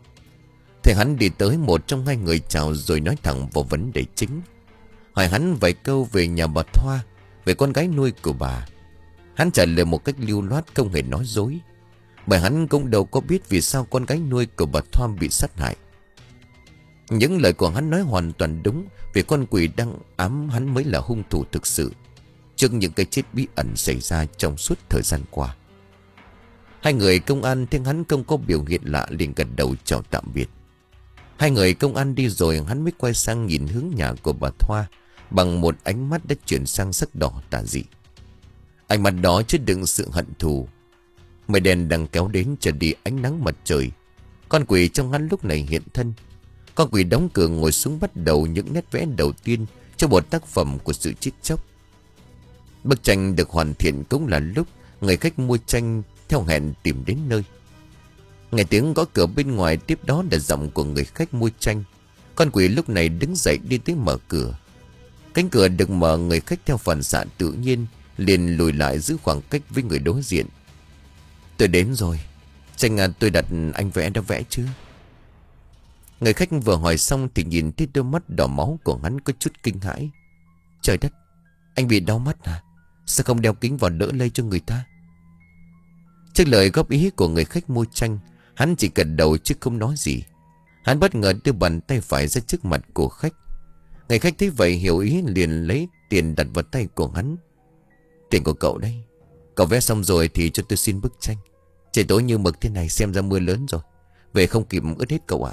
Thì hắn đi tới một trong hai người chào rồi nói thẳng vào vấn đề chính. Hỏi hắn vài câu về nhà bà Thoa, về con gái nuôi của bà. Hắn trả lời một cách lưu loát, không hề nói dối. Bởi hắn cũng đâu có biết vì sao con gái nuôi của bà Thoa bị sát hại. Những lời của hắn nói hoàn toàn đúng, vì con quỷ đang ám hắn mới là hung thủ thực sự trước những cái chết bí ẩn xảy ra trong suốt thời gian qua. Hai người công an thấy hắn không có biểu hiện lạ liền gật đầu chào tạm biệt. Hai người công an đi rồi, hắn mới quay sang nhìn hướng nhà của bà Thoa bằng một ánh mắt đã chuyển sang sắc đỏ tà dị. Ánh mắt đó chứa đựng sự hận thù. Mây đen đang kéo đến trở đi ánh nắng mặt trời. Con quỷ trong hắn lúc này hiện thân. Con quỷ đóng cửa ngồi xuống bắt đầu những nét vẽ đầu tiên cho một tác phẩm của sự chết chóc. Bức tranh được hoàn thiện cũng là lúc người khách mua tranh theo hẹn tìm đến nơi. Nghe tiếng gõ cửa bên ngoài, tiếp đó là giọng của người khách mua tranh. Con quỷ lúc này đứng dậy đi tới mở cửa. Cánh cửa được mở, người khách theo phản xạ tự nhiên liền lùi lại giữ khoảng cách với người đối diện. Tôi đến rồi. Tranh à, tôi đặt anh vẽ đã vẽ chưa? Người khách vừa hỏi xong thì nhìn thấy đôi mắt đỏ máu của hắn có chút kinh hãi. Trời đất, anh bị đau mắt à? Sao không đeo kính vào đỡ lây cho người ta? Trước lời góp ý của người khách mua tranh, hắn chỉ gật đầu chứ không nói gì. Hắn bất ngờ đưa bàn tay phải ra trước mặt của khách. Người khách thấy vậy hiểu ý liền lấy tiền đặt vào tay của hắn. Tiền của cậu đây. Cậu vẽ xong rồi thì cho tôi xin bức tranh. Trời tối như mực thế này xem ra mưa lớn rồi. Về không kịp ướt hết cậu ạ.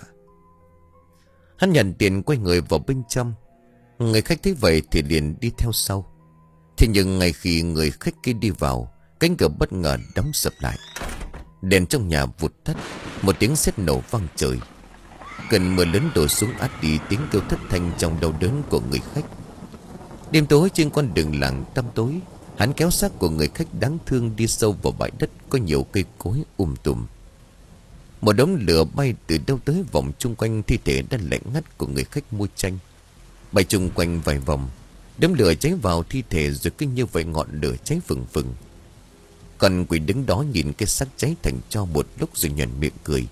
Hắn nhận tiền quay người vào bên trong. Người khách thấy vậy thì liền đi theo sau. Thế nhưng ngay khi người khách kia đi vào, cánh cửa bất ngờ đóng sập lại. Đèn trong nhà vụt tắt. Một tiếng sét nổ vang trời. Cơn mưa lớn đổ xuống át đi tiếng kêu thất thanh trong đau đớn của người khách. Đêm tối trên con đường làng tăm tối, hắn kéo xác của người khách đáng thương đi sâu vào bãi đất có nhiều cây cối um tùm. Một đống lửa bay từ đâu tới vòng chung quanh thi thể đã lạnh ngắt của người khách mua tranh. Bay chung quanh vài vòng, đống lửa cháy vào thi thể rồi cứ như vậy ngọn lửa cháy phừng phừng. Còn quỷ đứng đó nhìn cái xác cháy thành tro một lúc rồi nhoẻn miệng cười.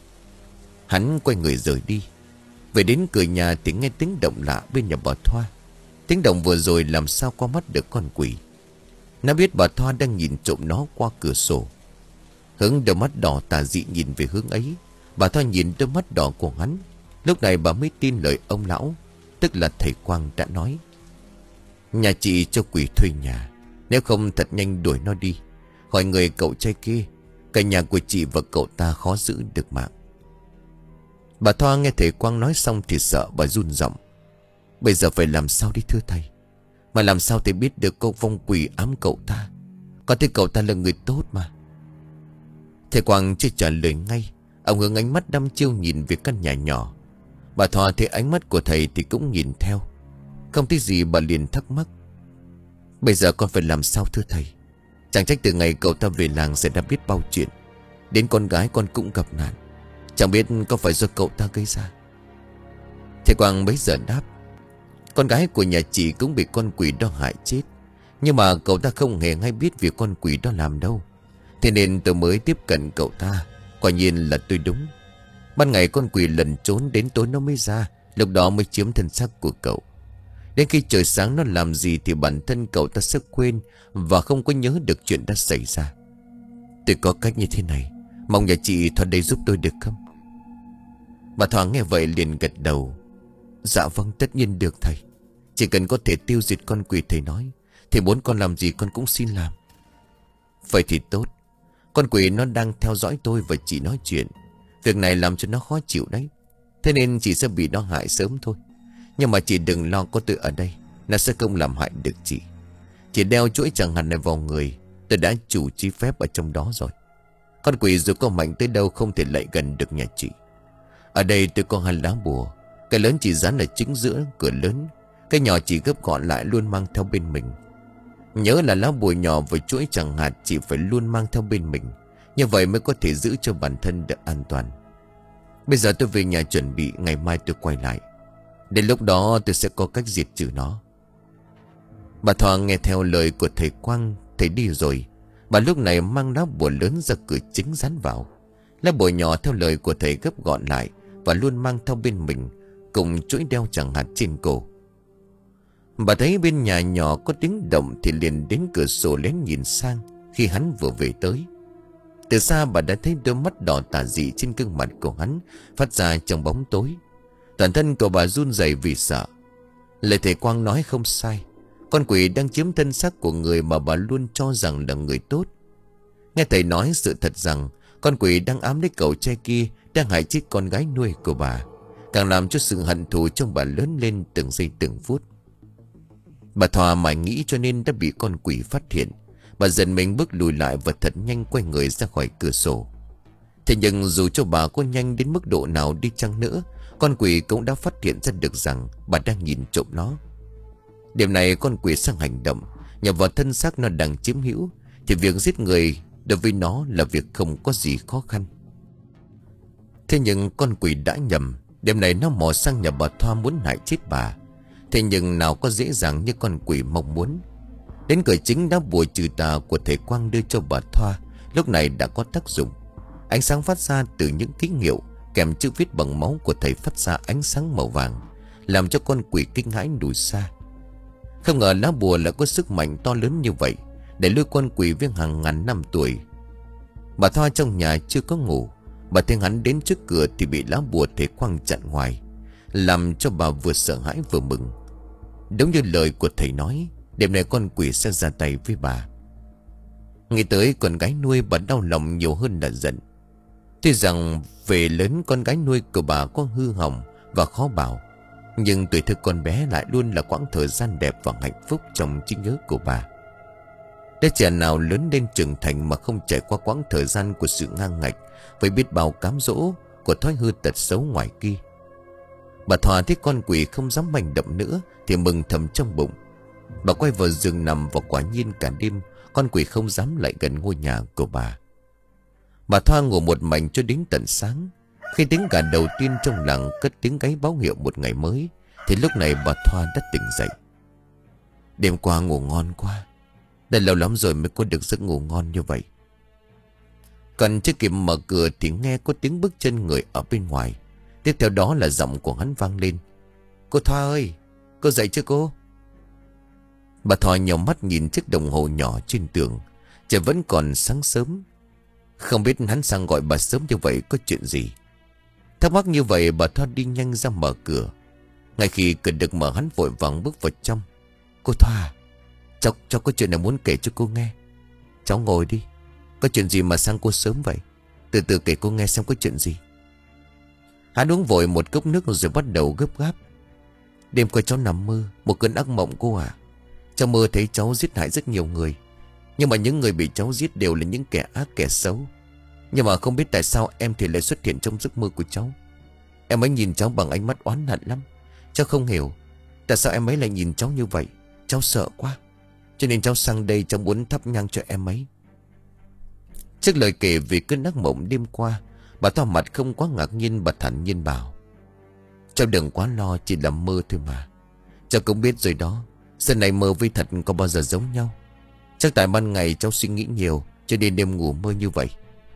Hắn quay người rời đi. Về đến cửa nhà thì nghe tiếng động lạ bên nhà bà Thoa. Tiếng động vừa rồi làm sao qua mắt được con quỷ. Nó biết bà Thoa đang nhìn trộm nó qua cửa sổ. Hướng đôi mắt đỏ tà dị nhìn về hướng ấy. Bà Thoa nhìn đôi mắt đỏ của hắn. Lúc này bà mới tin lời ông lão, tức là thầy Quang đã nói. Nhà chị cho quỷ thuê nhà, nếu không thật nhanh đuổi nó đi. Hỏi người cậu trai kia, cả nhà của chị và cậu ta khó giữ được mạng. Bà Thoa nghe thầy Quang nói xong thì sợ, bà run giọng. Bây giờ phải làm sao đi thưa thầy? Mà làm sao thầy biết được câu vong quỷ ám cậu ta? Có thể cậu ta là người tốt mà. Thầy Quang chưa trả lời ngay. Ông hướng ánh mắt đăm chiêu nhìn về căn nhà nhỏ. Bà Thoa thấy ánh mắt của thầy thì cũng nhìn theo. Không thấy gì bà liền thắc mắc. Bây giờ con phải làm sao thưa thầy? Chẳng trách từ ngày cậu ta về làng sẽ đã biết bao chuyện. Đến con gái con cũng gặp nạn. Chẳng biết có phải do cậu ta gây ra. Thầy Quang bấy giờ đáp. Con gái của nhà chị cũng bị con quỷ đó hại chết. Nhưng mà cậu ta không hề hay biết việc con quỷ đó làm đâu. Thế nên tôi mới tiếp cận cậu ta. Quả nhiên là tôi đúng. Ban ngày con quỷ lần trốn, đến tối nó mới ra. Lúc đó mới chiếm thân xác của cậu. Đến khi trời sáng nó làm gì thì bản thân cậu ta sẽ quên và không có nhớ được chuyện đã xảy ra. Tôi có cách như thế này, mong nhà chị Thoa đây giúp tôi được không? Bà Thoa nghe vậy liền gật đầu. Dạ vâng, tất nhiên được thầy. Chỉ cần có thể tiêu diệt con quỷ thầy nói, thì muốn con làm gì con cũng xin làm. Vậy thì tốt. Con quỷ nó đang theo dõi tôi và chị nói chuyện. Việc này làm cho nó khó chịu đấy. Thế nên chị sẽ bị nó hại sớm thôi. Nhưng mà chị đừng lo, có tôi ở đây, nó sẽ không làm hại được chị. Chị đeo chuỗi chẳng hạn này vào người, tôi đã chủ chi phép ở trong đó rồi. Con quỷ dù có mạnh tới đâu không thể lại gần được nhà chị. Ở đây tôi có hai lá bùa. Cái lớn chỉ dán ở chính giữa cửa lớn, cái nhỏ chỉ gấp gọn lại luôn mang theo bên mình. Nhớ là lá bùa nhỏ với chuỗi chẳng hạt chị phải luôn mang theo bên mình. Như vậy mới có thể giữ cho bản thân được an toàn. Bây giờ tôi về nhà chuẩn bị, ngày mai tôi quay lại. Đến lúc đó tôi sẽ có cách diệt trừ nó. Bà Thoa nghe theo lời của thầy Quang. Thầy đi rồi. Bà lúc này mang lá bùa lớn ra cửa chính dán vào. Lá bùa nhỏ theo lời của thầy gấp gọn lại và luôn mang theo bên mình, cùng chuỗi đeo chẳng hạt trên cổ. Bà thấy bên nhà nhỏ có tiếng động thì liền đến cửa sổ lén nhìn sang khi hắn vừa về tới. Từ xa bà đã thấy đôi mắt đỏ tà dị trên gương mặt của hắn phát ra trong bóng tối. Toàn thân của bà run rẩy vì sợ. Lời thầy Quang nói không sai. Con quỷ đang chiếm thân xác của người mà bà luôn cho rằng là người tốt. Nghe thầy nói sự thật rằng con quỷ đang ám lấy cậu trai kia, đang hại chết con gái nuôi của bà, càng làm cho sự hận thù trong bà lớn lên từng giây từng phút. Bà Thoa mãi nghĩ cho nên đã bị con quỷ phát hiện. Bà giận mình bước lùi lại và thật nhanh quay người ra khỏi cửa sổ. Thế nhưng dù cho bà có nhanh đến mức độ nào đi chăng nữa, con quỷ cũng đã phát hiện ra được rằng bà đang nhìn trộm nó. Đêm này con quỷ sang hành động, nhập vào thân xác nó đang chiếm hữu, thì việc giết người đối với nó là việc không có gì khó khăn. Thế nhưng con quỷ đã nhầm. Đêm này nó mò sang nhà bà Thoa muốn hại chết bà. Thế nhưng nào có dễ dàng như con quỷ mong muốn. Đến cửa chính đã bùa trừ tà của thầy Quang đưa cho bà Thoa lúc này đã có tác dụng. Ánh sáng phát ra từ những ký hiệu kèm chữ viết bằng máu của thầy phát ra ánh sáng màu vàng, làm cho con quỷ kinh hãi lùi xa. Không ngờ lá bùa lại có sức mạnh to lớn như vậy để lôi con quỷ với hàng ngàn năm tuổi. Bà Thoa trong nhà chưa có ngủ. Bà thấy hắn đến trước cửa thì bị lá bùa thầy Quang chặn ngoài, làm cho bà vừa sợ hãi vừa mừng. Đúng như lời của thầy nói, đêm nay con quỷ sẽ ra tay với bà. Nghĩ tới con gái nuôi, bà đau lòng nhiều hơn là giận. Tuy rằng về lớn con gái nuôi của bà có hư hỏng và khó bảo, nhưng tuổi thơ con bé lại luôn là quãng thời gian đẹp và hạnh phúc trong trí nhớ của bà. Đứa trẻ nào lớn lên trưởng thành mà không trải qua quãng thời gian của sự ngang ngạch với biết bao cám dỗ của thói hư tật xấu ngoài kia. Bà Thoa thấy con quỷ không dám hành động nữa thì mừng thầm trong bụng. Bà quay vào giường nằm và quả nhiên cả đêm con quỷ không dám lại gần ngôi nhà của bà. Bà Thoa ngủ một mảnh cho đến tận sáng. Khi tiếng gà đầu tiên trong làng cất tiếng gáy báo hiệu một ngày mới, thì lúc này bà Thoa đã tỉnh dậy. Đêm qua ngủ ngon quá. Đã lâu lắm rồi mới có được giấc ngủ ngon như vậy. Còn chưa kịp mở cửa thì nghe có tiếng bước chân người ở bên ngoài. Tiếp theo đó là giọng của hắn vang lên. Cô Thoa ơi, cô dậy chưa cô? Bà Thoa nhào mắt nhìn chiếc đồng hồ nhỏ trên tường. Trời vẫn còn sáng sớm. Không biết hắn sang gọi bà sớm như vậy có chuyện gì. Thắc mắc như vậy, bà Thoa đi nhanh ra mở cửa. Ngay khi cửa được mở, hắn vội vàng bước vào trong. Cô Thoa, Cháu, cháu có chuyện này muốn kể cho cô nghe. Cháu ngồi đi. Có chuyện gì mà sang cô sớm vậy? Từ từ kể cô nghe xem có chuyện gì. Hắn uống vội một cốc nước rồi bắt đầu gấp gáp. Đêm qua cháu nằm mơ một cơn ác mộng cô à. Cháu mơ thấy cháu giết hại rất nhiều người. Nhưng mà những người bị cháu giết đều là những kẻ ác, kẻ xấu. Nhưng mà không biết tại sao em thì lại xuất hiện trong giấc mơ của cháu. Em ấy nhìn cháu bằng ánh mắt oán hận lắm. Cháu không hiểu tại sao em ấy lại nhìn cháu như vậy. Cháu sợ quá, cho nên cháu sang đây cháu muốn thắp nhang cho em ấy. Trước lời kể về cơn ác mộng đêm qua, bà Thoa mặt không quá ngạc nhiên, bà thản nhiên bảo. Cháu đừng quá lo, chỉ là mơ thôi mà. Cháu cũng biết rồi đó, giờ này mơ với thật có bao giờ giống nhau. Chắc tại ban ngày cháu suy nghĩ nhiều, cho nên đêm ngủ mơ như vậy.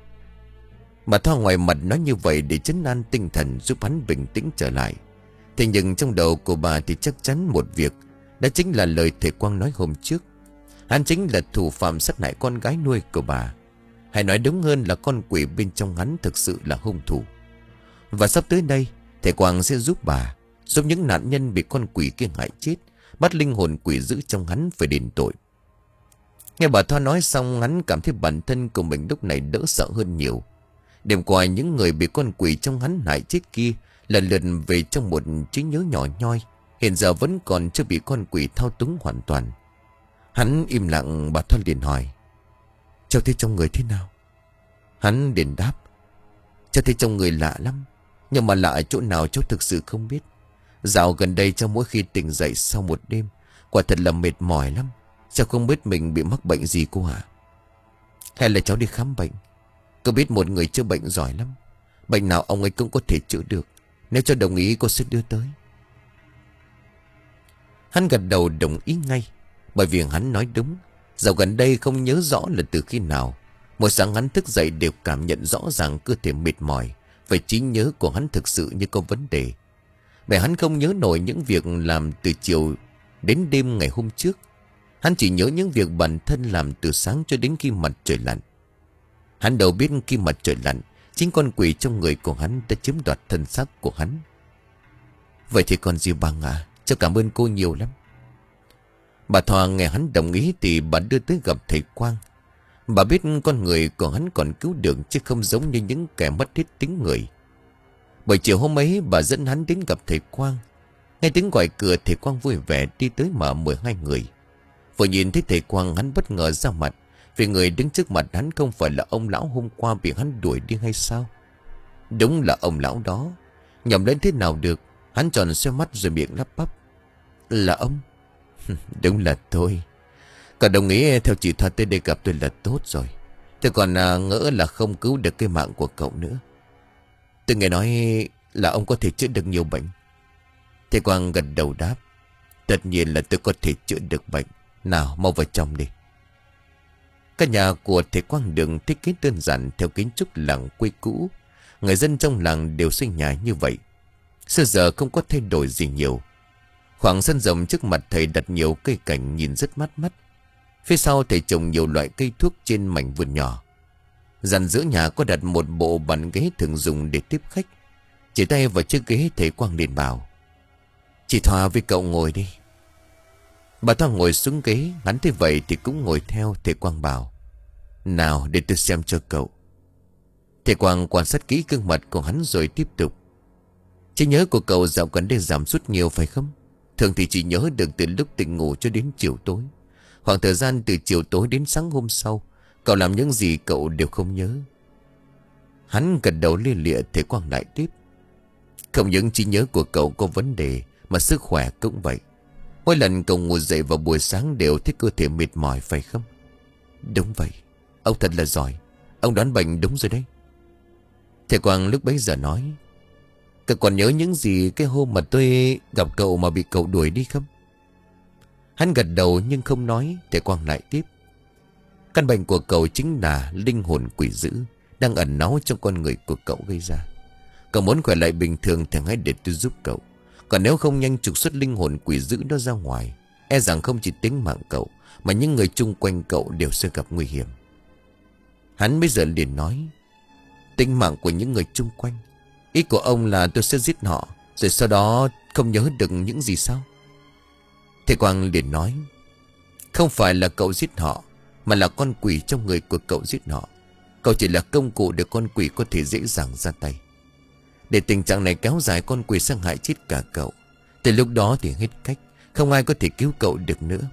Bà Thoa ngoài mặt nói như vậy để trấn an tinh thần, giúp hắn bình tĩnh trở lại. Thế nhưng trong đầu của bà thì chắc chắn một việc. Đó chính là lời thầy Quang nói hôm trước. Hắn chính là thủ phạm sát hại con gái nuôi của bà. Hay nói đúng hơn là con quỷ bên trong hắn thực sự là hung thủ. Và sắp tới đây, thầy Quang sẽ giúp bà, giúp những nạn nhân bị con quỷ kia hại chết, bắt linh hồn quỷ dữ trong hắn phải đền tội. Nghe bà Thoa nói xong, hắn cảm thấy bản thân của mình lúc này đỡ sợ hơn nhiều. Đêm qua những người bị con quỷ trong hắn hại chết kia lần lượt về trong một trí nhớ nhỏ nhoi, hiện giờ vẫn còn chưa bị con quỷ thao túng hoàn toàn. Hắn im lặng, bà Thoa liền hỏi. Cháu thấy trong người thế nào? Hắn liền đáp. Cháu thấy trong người lạ lắm. Nhưng mà lạ ở chỗ nào cháu thực sự không biết. Dạo gần đây cháu mỗi khi tỉnh dậy sau một đêm, quả thật là mệt mỏi lắm. Cháu không biết mình bị mắc bệnh gì cô hả? Hay là cháu đi khám bệnh? Cô biết một người chữa bệnh giỏi lắm. Bệnh nào ông ấy cũng có thể chữa được. Nếu cháu đồng ý cô sẽ đưa tới. Hắn gật đầu đồng ý ngay. Bởi vì hắn nói đúng. Dạo gần đây không nhớ rõ là từ khi nào, một sáng hắn thức dậy đều cảm nhận rõ ràng cơ thể mệt mỏi. Và trí nhớ của hắn thực sự như có vấn đề. Bởi hắn không nhớ nổi những việc làm từ chiều đến đêm ngày hôm trước. Hắn chỉ nhớ những việc bản thân làm từ sáng cho đến khi mặt trời lặn. Hắn đâu biết khi mặt trời lặn, chính con quỷ trong người của hắn đã chiếm đoạt thân xác của hắn. Vậy thì còn gì bằng à? Cháu cảm ơn cô nhiều lắm. Bà Thoa nghe hắn đồng ý thì bà đưa tới gặp thầy Quang. Bà biết con người của hắn còn cứu được, chứ không giống như những kẻ mất hết tính người. Buổi chiều hôm ấy bà dẫn hắn đến gặp thầy Quang. Nghe tiếng gọi cửa, thầy Quang vui vẻ đi tới mở mời hai người. Vừa nhìn thấy thầy Quang, hắn bất ngờ ra mặt, vì người đứng trước mặt hắn không phải là ông lão hôm qua bị hắn đuổi đi hay sao? Đúng là ông lão đó. Nhầm đến thế nào được? Hắn tròn xoe mắt rồi miệng lắp bắp. Là ông? Đúng là tôi. Cả đồng ý theo chị Thoa tới đây gặp tôi là tốt rồi. Tôi còn à, ngỡ là không cứu được cái mạng của cậu nữa. Tôi nghe nói là ông có thể chữa được nhiều bệnh. Thầy Quang gật đầu đáp. Tất nhiên là tôi có thể chữa được bệnh. Nào mau vào trong đi. Căn nhà của thầy Quang được thiết kế đơn giản theo kiến trúc làng quê cũ. Người dân trong làng đều xây nhà như vậy. Xưa giờ không có thay đổi gì nhiều. Khoảng sân rộng trước mặt thầy đặt nhiều cây cảnh nhìn rất mát mắt. Phía sau thầy trồng nhiều loại cây thuốc trên mảnh vườn nhỏ. Dàn giữa nhà có đặt một bộ bàn ghế thường dùng để tiếp khách. Chỉ tay vào chiếc ghế, thầy Quang liền bảo. Chị Thoa với cậu ngồi đi. Bà Thoa ngồi xuống ghế. Hắn thấy vậy thì cũng ngồi theo. Thầy Quang bảo. Nào để tôi xem cho cậu. Thầy Quang quan sát kỹ gương mặt của hắn rồi tiếp tục. Trí nhớ của cậu dạo gần đây giảm sút nhiều phải không? Thường thì chỉ nhớ được từ lúc tỉnh ngủ cho đến chiều tối. Khoảng thời gian từ chiều tối đến sáng hôm sau, cậu làm những gì cậu đều không nhớ. Hắn gật đầu lia lịa. Thầy Quang lại tiếp. Không những trí nhớ của cậu có vấn đề, mà sức khỏe cũng vậy. Mỗi lần cậu ngủ dậy vào buổi sáng đều thấy cơ thể mệt mỏi phải không? Đúng vậy. Ông thật là giỏi. Ông đoán bệnh đúng rồi đấy. Thầy Quang lúc bấy giờ nói. Cậu còn nhớ những gì cái hôm mà tôi gặp cậu mà bị cậu đuổi đi không? Hắn gật đầu nhưng không nói. Thầy Quang lại tiếp. Căn bệnh của cậu chính là linh hồn quỷ dữ đang ẩn náu trong con người của cậu gây ra. Cậu muốn khỏe lại bình thường thì hãy để tôi giúp cậu. Còn nếu không nhanh trục xuất linh hồn quỷ dữ đó ra ngoài, e rằng không chỉ tính mạng cậu mà những người chung quanh cậu đều sẽ gặp nguy hiểm. Hắn bây giờ liền nói. Tính mạng của những người chung quanh? Ý của ông là tôi sẽ giết họ, rồi sau đó không nhớ được những gì sao? Thầy Quang liền nói. Không phải là cậu giết họ, mà là con quỷ trong người của cậu giết họ. Cậu chỉ là công cụ để con quỷ có thể dễ dàng ra tay. Để tình trạng này kéo dài, con quỷ sang hại chết cả cậu. Từ lúc đó thì hết cách, không ai có thể cứu cậu được nữa.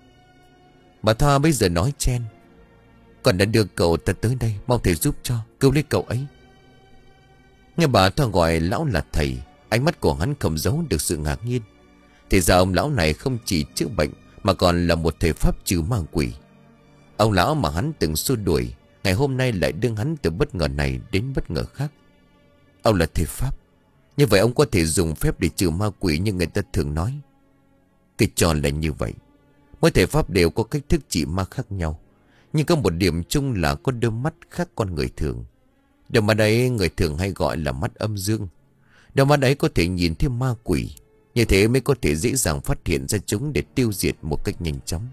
Bà Thoa bây giờ nói chen. Còn đã đưa cậu ta tới đây, mong thầy giúp cho, cứu lấy cậu ấy. Nghe bà Thoa gọi lão là thầy, ánh mắt của hắn không giấu được sự ngạc nhiên. Thì ra ông lão này không chỉ chữa bệnh, mà còn là một thầy pháp trừ ma quỷ. Ông lão mà hắn từng xua đuổi, ngày hôm nay lại đưa hắn từ bất ngờ này đến bất ngờ khác. Ông là thầy pháp, như vậy ông có thể dùng phép để trừ ma quỷ như người ta thường nói. Cái tròn là như vậy. Mỗi thầy pháp đều có cách thức trị ma khác nhau, nhưng có một điểm chung là có đôi mắt khác con người thường. Đôi mắt ấy người thường hay gọi là mắt âm dương. Đôi mắt ấy có thể nhìn thấy ma quỷ, như thế mới có thể dễ dàng phát hiện ra chúng để tiêu diệt một cách nhanh chóng.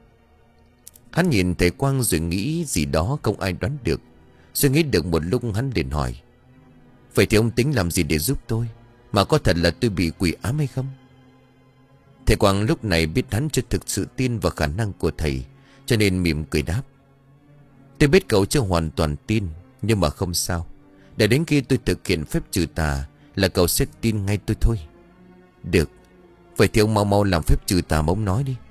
Hắn nhìn thầy Quang rồi nghĩ gì đó không ai đoán được. Suy nghĩ được một lúc hắn liền hỏi. Vậy thì ông tính làm gì để giúp tôi? Mà có thật là tôi bị quỷ ám hay không? Thầy Quang lúc này biết hắn chưa thực sự tin vào khả năng của thầy, cho nên mỉm cười đáp. Tôi biết cậu chưa hoàn toàn tin, nhưng mà không sao. Để đến khi tôi thực hiện phép trừ tà là cậu sẽ tin ngay tôi thôi. Được. Vậy thì ông mau mau làm phép trừ tà mà ông nói đi.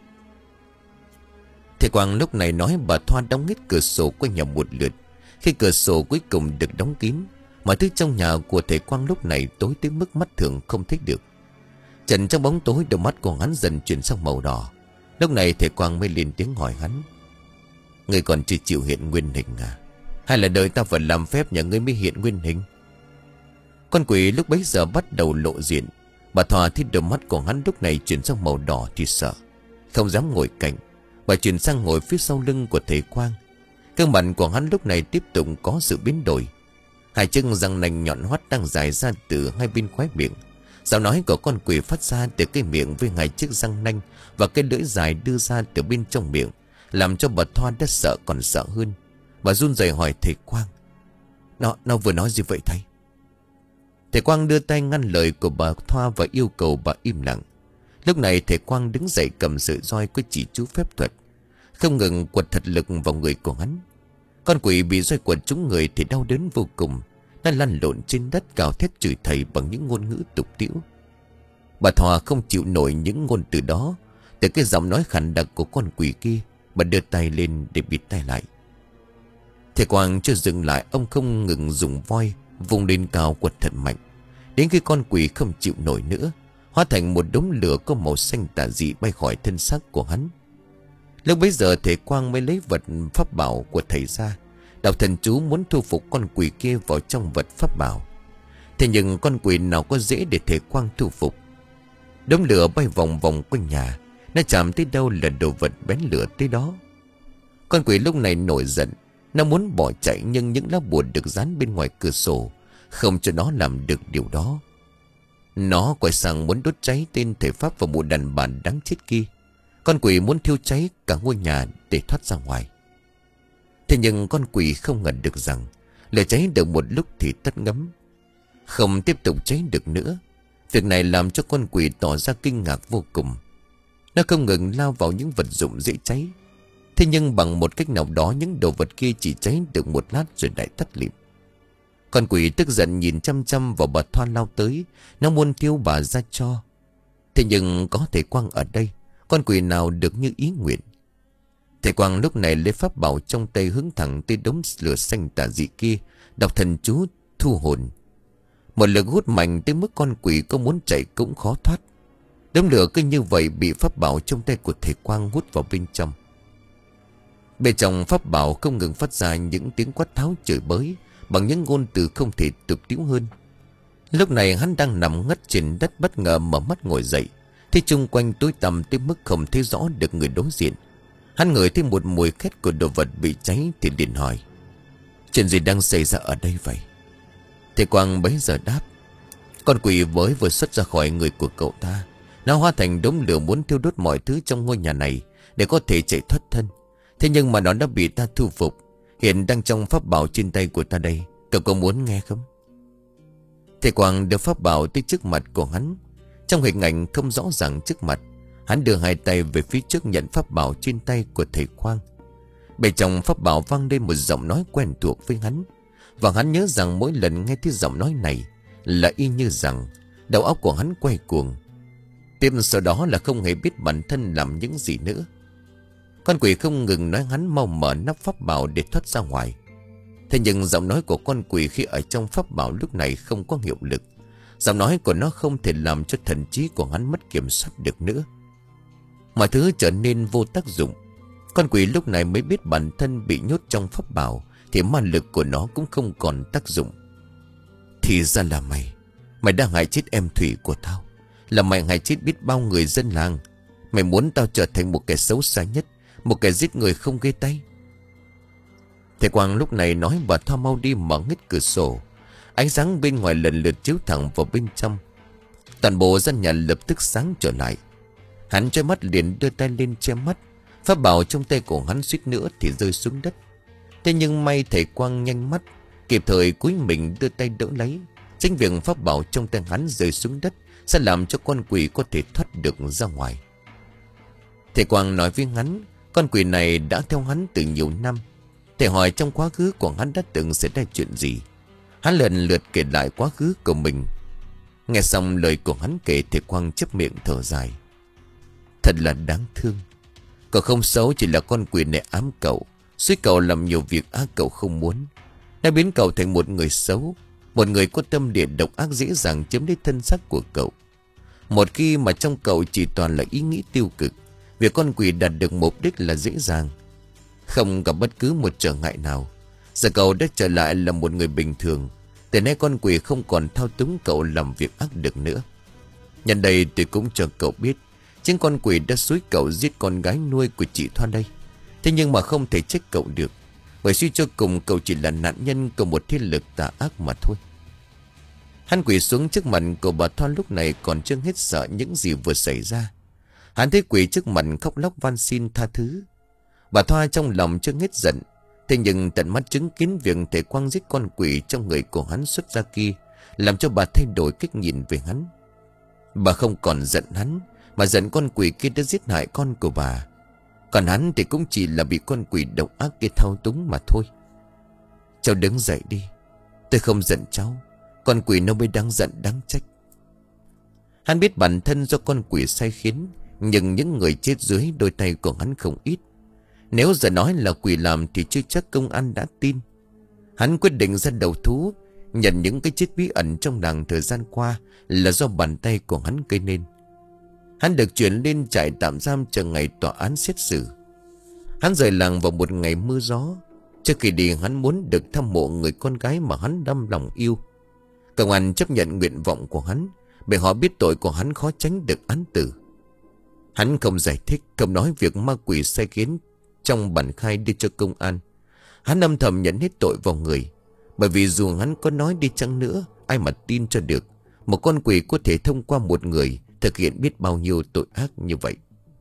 Thầy Quang lúc này nói bà Thoa đóng hết cửa sổ quanh nhà một lượt. Khi cửa sổ cuối cùng được đóng kín, mọi thứ trong nhà của thầy Quang lúc này tối tới mức mắt thường không thấy được. Trần trong bóng tối, đôi mắt của hắn dần chuyển sang màu đỏ. Lúc này thầy Quang mới lên tiếng hỏi hắn. Ngươi còn chưa chịu hiện nguyên hình à? Hay là đợi ta phải làm phép nhà ngươi mới hiện nguyên hình? Con quỷ lúc bấy giờ bắt đầu lộ diện. Bà Thoa thấy đôi mắt của hắn lúc này chuyển sang màu đỏ thì sợ, không dám ngồi cạnh. Bà chuyển sang ngồi phía sau lưng của thầy Quang. Gương mặt của hắn lúc này tiếp tục có sự biến đổi. Hai chân răng nanh nhọn hoắt đang dài ra từ hai bên khóe miệng, Giọng nói của con quỷ phát ra từ cái miệng với hai chiếc răng nanh và cái lưỡi dài đưa ra từ bên trong miệng, làm cho bà Thoa đã sợ còn sợ hơn. Bà run rẩy hỏi thầy Quang: Nó, nó vừa nói gì vậy thầy? Thầy Quang đưa tay ngăn lời của bà Thoa và yêu cầu bà im lặng. Lúc này thầy Quang đứng dậy cầm sợi roi của chỉ chú phép thuật, không ngừng quật thật lực vào người của hắn. Con quỷ bị roi quật trúng người thì đau đớn vô cùng. Nó lăn lộn trên đất gào thét chửi thầy bằng những ngôn ngữ tục tĩu. Bà Thoa không chịu nổi những ngôn từ đó. Từ cái giọng nói khàn đặc của con quỷ kia, bà đưa tay lên để bịt tai lại. Thầy Quang chưa dừng lại, ông không ngừng dùng voi vùng lên cao quật thật mạnh, đến khi con quỷ không chịu nổi nữa, hóa thành một đống lửa có màu xanh tà dị bay khỏi thân xác của hắn. Lúc bấy giờ thầy Quang mới lấy vật pháp bảo của thầy ra, đọc thần chú muốn thu phục con quỷ kia vào trong vật pháp bảo. Thế nhưng con quỷ nào có dễ để thầy Quang thu phục. Đống lửa bay vòng vòng quanh nhà, nó chạm tới đâu là đồ vật bén lửa tới đó. Con quỷ lúc này nổi giận, nó muốn bỏ chạy nhưng những lá bùa được dán bên ngoài cửa sổ không cho nó làm được điều đó. Nó quay sang muốn đốt cháy tên thầy pháp và mụ đàn bà đáng chết kia. Con quỷ muốn thiêu cháy cả ngôi nhà để thoát ra ngoài. Thế nhưng con quỷ không ngờ được rằng lửa cháy được một lúc thì tắt ngấm, không tiếp tục cháy được nữa. Việc này làm cho con quỷ tỏ ra kinh ngạc vô cùng. Nó không ngừng lao vào những vật dụng dễ cháy. Thế nhưng bằng một cách nào đó những đồ vật kia chỉ cháy được một lát rồi lại tắt lịm. Con quỷ tức giận nhìn chăm chăm vào bà Thoa lao tới. Nó muốn thiêu bà ra cho. Thế nhưng có thầy Quang ở đây, con quỷ nào được như ý nguyện. Thầy Quang lúc này lấy pháp bảo trong tay hướng thẳng tới đống lửa xanh tà dị kia, đọc thần chú thu hồn. Một lực hút mạnh tới mức con quỷ có muốn chạy cũng khó thoát. Đống lửa cứ như vậy bị pháp bảo trong tay của thầy Quang hút vào bên trong. Bên trong pháp bảo không ngừng phát ra những tiếng quát tháo chửi bới bằng những ngôn từ không thể tục tĩu hơn. Lúc này hắn đang nằm ngất trên đất, bất ngờ mở mắt ngồi dậy, thấy chung quanh tối tăm tới mức không thấy rõ được người đối diện. Hắn ngửi thấy một mùi khét của đồ vật bị cháy thì liền hỏi: Chuyện gì đang xảy ra ở đây vậy? Thầy Quang bấy giờ đáp: Con quỷ mới vừa xuất ra khỏi người của cậu ta. Nó hóa thành đống lửa muốn thiêu đốt mọi thứ trong ngôi nhà này để có thể chạy thoát thân. Thế nhưng mà nó đã bị ta thu phục, hiện đang trong pháp bảo trên tay của ta đây. Cậu có muốn nghe không? Thầy Quang đưa pháp bảo tới trước mặt của hắn. Trong hình ảnh không rõ ràng trước mặt, hắn đưa hai tay về phía trước nhận pháp bảo trên tay của thầy Quang. Bên trong pháp bảo vang lên một giọng nói quen thuộc với hắn. Và hắn nhớ rằng mỗi lần nghe thấy giọng nói này là y như rằng đầu óc của hắn quay cuồng. Tiếp sau đó là không hề biết bản thân làm những gì nữa. Con quỷ không ngừng nói hắn mau mở nắp pháp bảo để thoát ra ngoài. Thế nhưng giọng nói của con quỷ khi ở trong pháp bảo lúc này không có hiệu lực. Giọng nói của nó không thể làm cho thần trí của hắn mất kiểm soát được nữa. Mọi thứ trở nên vô tác dụng. Con quỷ lúc này mới biết bản thân bị nhốt trong pháp bảo thì ma lực của nó cũng không còn tác dụng. Thì ra là mày. Mày đã hại chết em Thủy của tao. Là mày hại chết biết bao người dân làng. Mày muốn tao trở thành một kẻ xấu xa nhất, một kẻ giết người không ghê tay. Thầy Quang lúc này nói bà Thoa mau đi mở hết cửa sổ. Ánh sáng bên ngoài lần lượt chiếu thẳng vào bên trong. Toàn bộ gian nhà lập tức sáng trở lại. Hắn che mắt liền đưa tay lên che mắt. Pháp bảo trong tay của hắn suýt nữa thì rơi xuống đất. Thế nhưng may thầy Quang nhanh mắt, kịp thời cúi mình đưa tay đỡ lấy. Chính việc pháp bảo trong tay hắn rơi xuống đất sẽ làm cho con quỷ có thể thoát được ra ngoài. Thầy Quang nói với hắn, con quỷ này đã theo hắn từ nhiều năm. Thầy hỏi trong quá khứ của hắn đã từng xảy ra chuyện gì. Hắn lần lượt kể lại quá khứ của mình. Nghe xong lời của hắn kể, thầy Quang chép miệng thở dài. Thật là đáng thương. Cậu không xấu, chỉ là con quỷ này ám cậu, suýt cậu làm nhiều việc ác cậu không muốn. Đã biến cậu thành một người xấu, một người có tâm địa độc ác dễ dàng chiếm lấy thân xác của cậu. Một khi mà trong cậu chỉ toàn là ý nghĩ tiêu cực, việc con quỷ đạt được mục đích là dễ dàng, không gặp bất cứ một trở ngại nào. Giờ cậu đã trở lại là một người bình thường. Từ nay con quỷ không còn thao túng cậu làm việc ác được nữa. Nhân đây tôi cũng cho cậu biết, chính con quỷ đã xúi cậu giết con gái nuôi của chị Thoa đây. Thế nhưng mà không thể trách cậu được, bởi suy cho cùng cậu chỉ là nạn nhân của một thế lực tà ác mà thôi. Hắn quỳ xuống trước mặt của bà Thoa, lúc này còn chưa hết sợ những gì vừa xảy ra. Hắn thấy quỳ trước mặt khóc lóc van xin tha thứ. Bà Thoa trong lòng chưa hết giận, thế nhưng tận mắt chứng kiến việc thể Quang giết con quỷ trong người của hắn xuất ra kia, làm cho bà thay đổi cách nhìn về hắn. Bà không còn giận hắn, mà giận con quỷ kia đã giết hại con của bà. Còn hắn thì cũng chỉ là bị con quỷ độc ác kia thao túng mà thôi. Cháu đứng dậy đi. Tôi không giận cháu. Con quỷ nó mới đáng giận đáng trách. Hắn biết bản thân do con quỷ sai khiến, nhưng những người chết dưới đôi tay của hắn không ít. Nếu giờ nói là quỷ làm thì chưa chắc công an đã tin. Hắn quyết định ra đầu thú, nhận những cái chết bí ẩn trong làng thời gian qua là do bàn tay của hắn gây nên. Hắn được chuyển lên trại tạm giam chờ ngày tòa án xét xử. Hắn rời làng vào một ngày mưa gió. Trước khi đi, hắn muốn được thăm mộ người con gái mà hắn đâm lòng yêu. Công an chấp nhận nguyện vọng của hắn, bởi họ biết tội của hắn khó tránh được án tử. Hắn không giải thích, không nói việc ma quỷ sai khiến trong bản khai đưa cho công an. Hắn âm thầm nhận hết tội vào người, bởi vì dù hắn có nói đi chăng nữa, ai mà tin cho được một con quỷ có thể thông qua một người thực hiện biết bao nhiêu tội ác như vậy.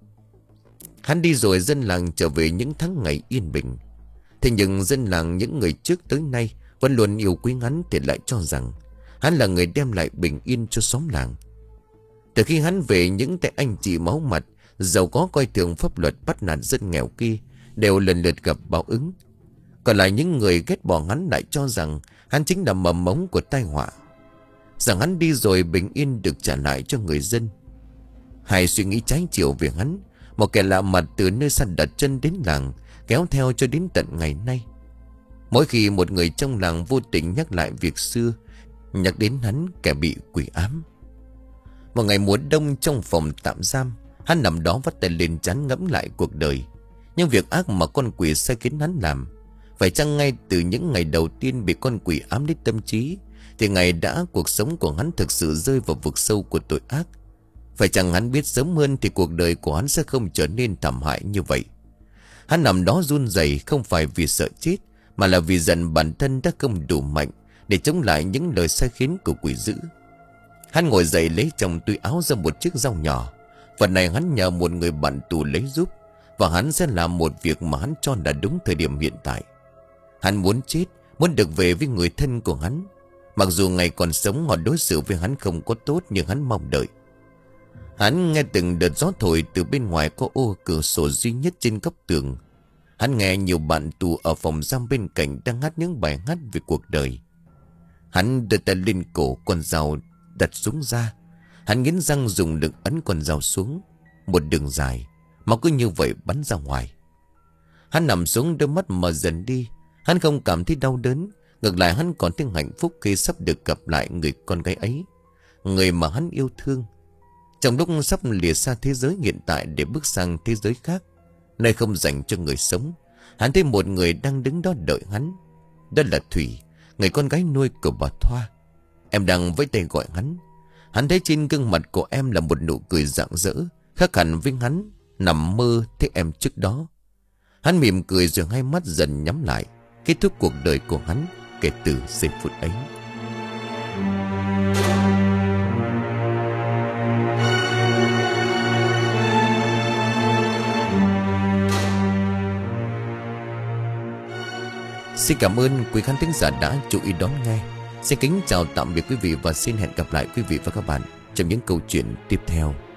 Hắn đi rồi dân làng trở về những tháng ngày yên bình. Thế nhưng dân làng những người trước tới nay vẫn luôn yêu quý hắn, thì lại cho rằng hắn là người đem lại bình yên cho xóm làng. Từ khi hắn về, những tay anh chị máu mặt giàu có coi thường pháp luật bắt nạt dân nghèo kia đều lần lượt gặp báo ứng. Còn lại những người ghét bỏ hắn lại cho rằng hắn chính là mầm mống của tai họa, rằng hắn đi rồi bình yên được trả lại cho người dân. Hai suy nghĩ trái chiều về hắn, một kẻ lạ mặt từ nơi xa đặt chân đến làng, kéo theo cho đến tận ngày nay. Mỗi khi một người trong làng vô tình nhắc lại việc xưa, nhắc đến hắn, kẻ bị quỷ ám. Một ngày mùa đông trong phòng tạm giam, hắn nằm đó vắt tay lên trán ngẫm lại cuộc đời, những việc ác mà con quỷ sai khiến hắn làm. Phải chăng ngay từ những ngày đầu tiên bị con quỷ ám đến tâm trí, thì ngày đã cuộc sống của hắn thực sự rơi vào vực sâu của tội ác? Phải chăng hắn biết sớm hơn thì cuộc đời của hắn sẽ không trở nên thảm hại như vậy? Hắn nằm đó run rẩy, không phải vì sợ chết, mà là vì giận bản thân đã không đủ mạnh để chống lại những lời sai khiến của quỷ dữ. Hắn ngồi dậy lấy trong túi áo ra một chiếc dao nhỏ. Vật này hắn nhờ một người bạn tù lấy giúp, và hắn sẽ làm một việc mà hắn cho là đúng thời điểm hiện tại. Hắn muốn chết, muốn được về với người thân của hắn. Mặc dù ngày còn sống họ đối xử với hắn không có tốt như hắn mong đợi. Hắn nghe từng đợt gió thổi từ bên ngoài có ô cửa sổ duy nhất trên góc tường. Hắn nghe nhiều bạn tù ở phòng giam bên cạnh đang hát những bài hát về cuộc đời. Hắn đưa tay lên cổ con dao đặt xuống ra. Hắn nghiến răng dùng lực ấn con dao xuống. Một đường dài mà cứ như vậy bắn ra ngoài. Hắn nằm xuống, đôi mắt mở dần đi. Hắn không cảm thấy đau đớn, ngược lại hắn còn thấy hạnh phúc khi sắp được gặp lại người con gái ấy, người mà hắn yêu thương. Trong lúc sắp lìa xa thế giới hiện tại để bước sang thế giới khác, nơi không dành cho người sống, hắn thấy một người đang đứng đó đợi hắn. Đó là Thủy, người con gái nuôi của bà Thoa. Em đang với tay gọi hắn. Hắn thấy trên gương mặt của em là một nụ cười rạng rỡ, khác hẳn với hắn nằm mơ thấy em trước đó. Hắn mỉm cười rồi hai mắt dần nhắm lại, kết thúc cuộc đời của hắn kể từ giây phút ấy. Xin cảm ơn quý khán thính giả đã chú ý đón nghe. Xin kính chào tạm biệt quý vị và xin hẹn gặp lại quý vị và các bạn trong những câu chuyện tiếp theo.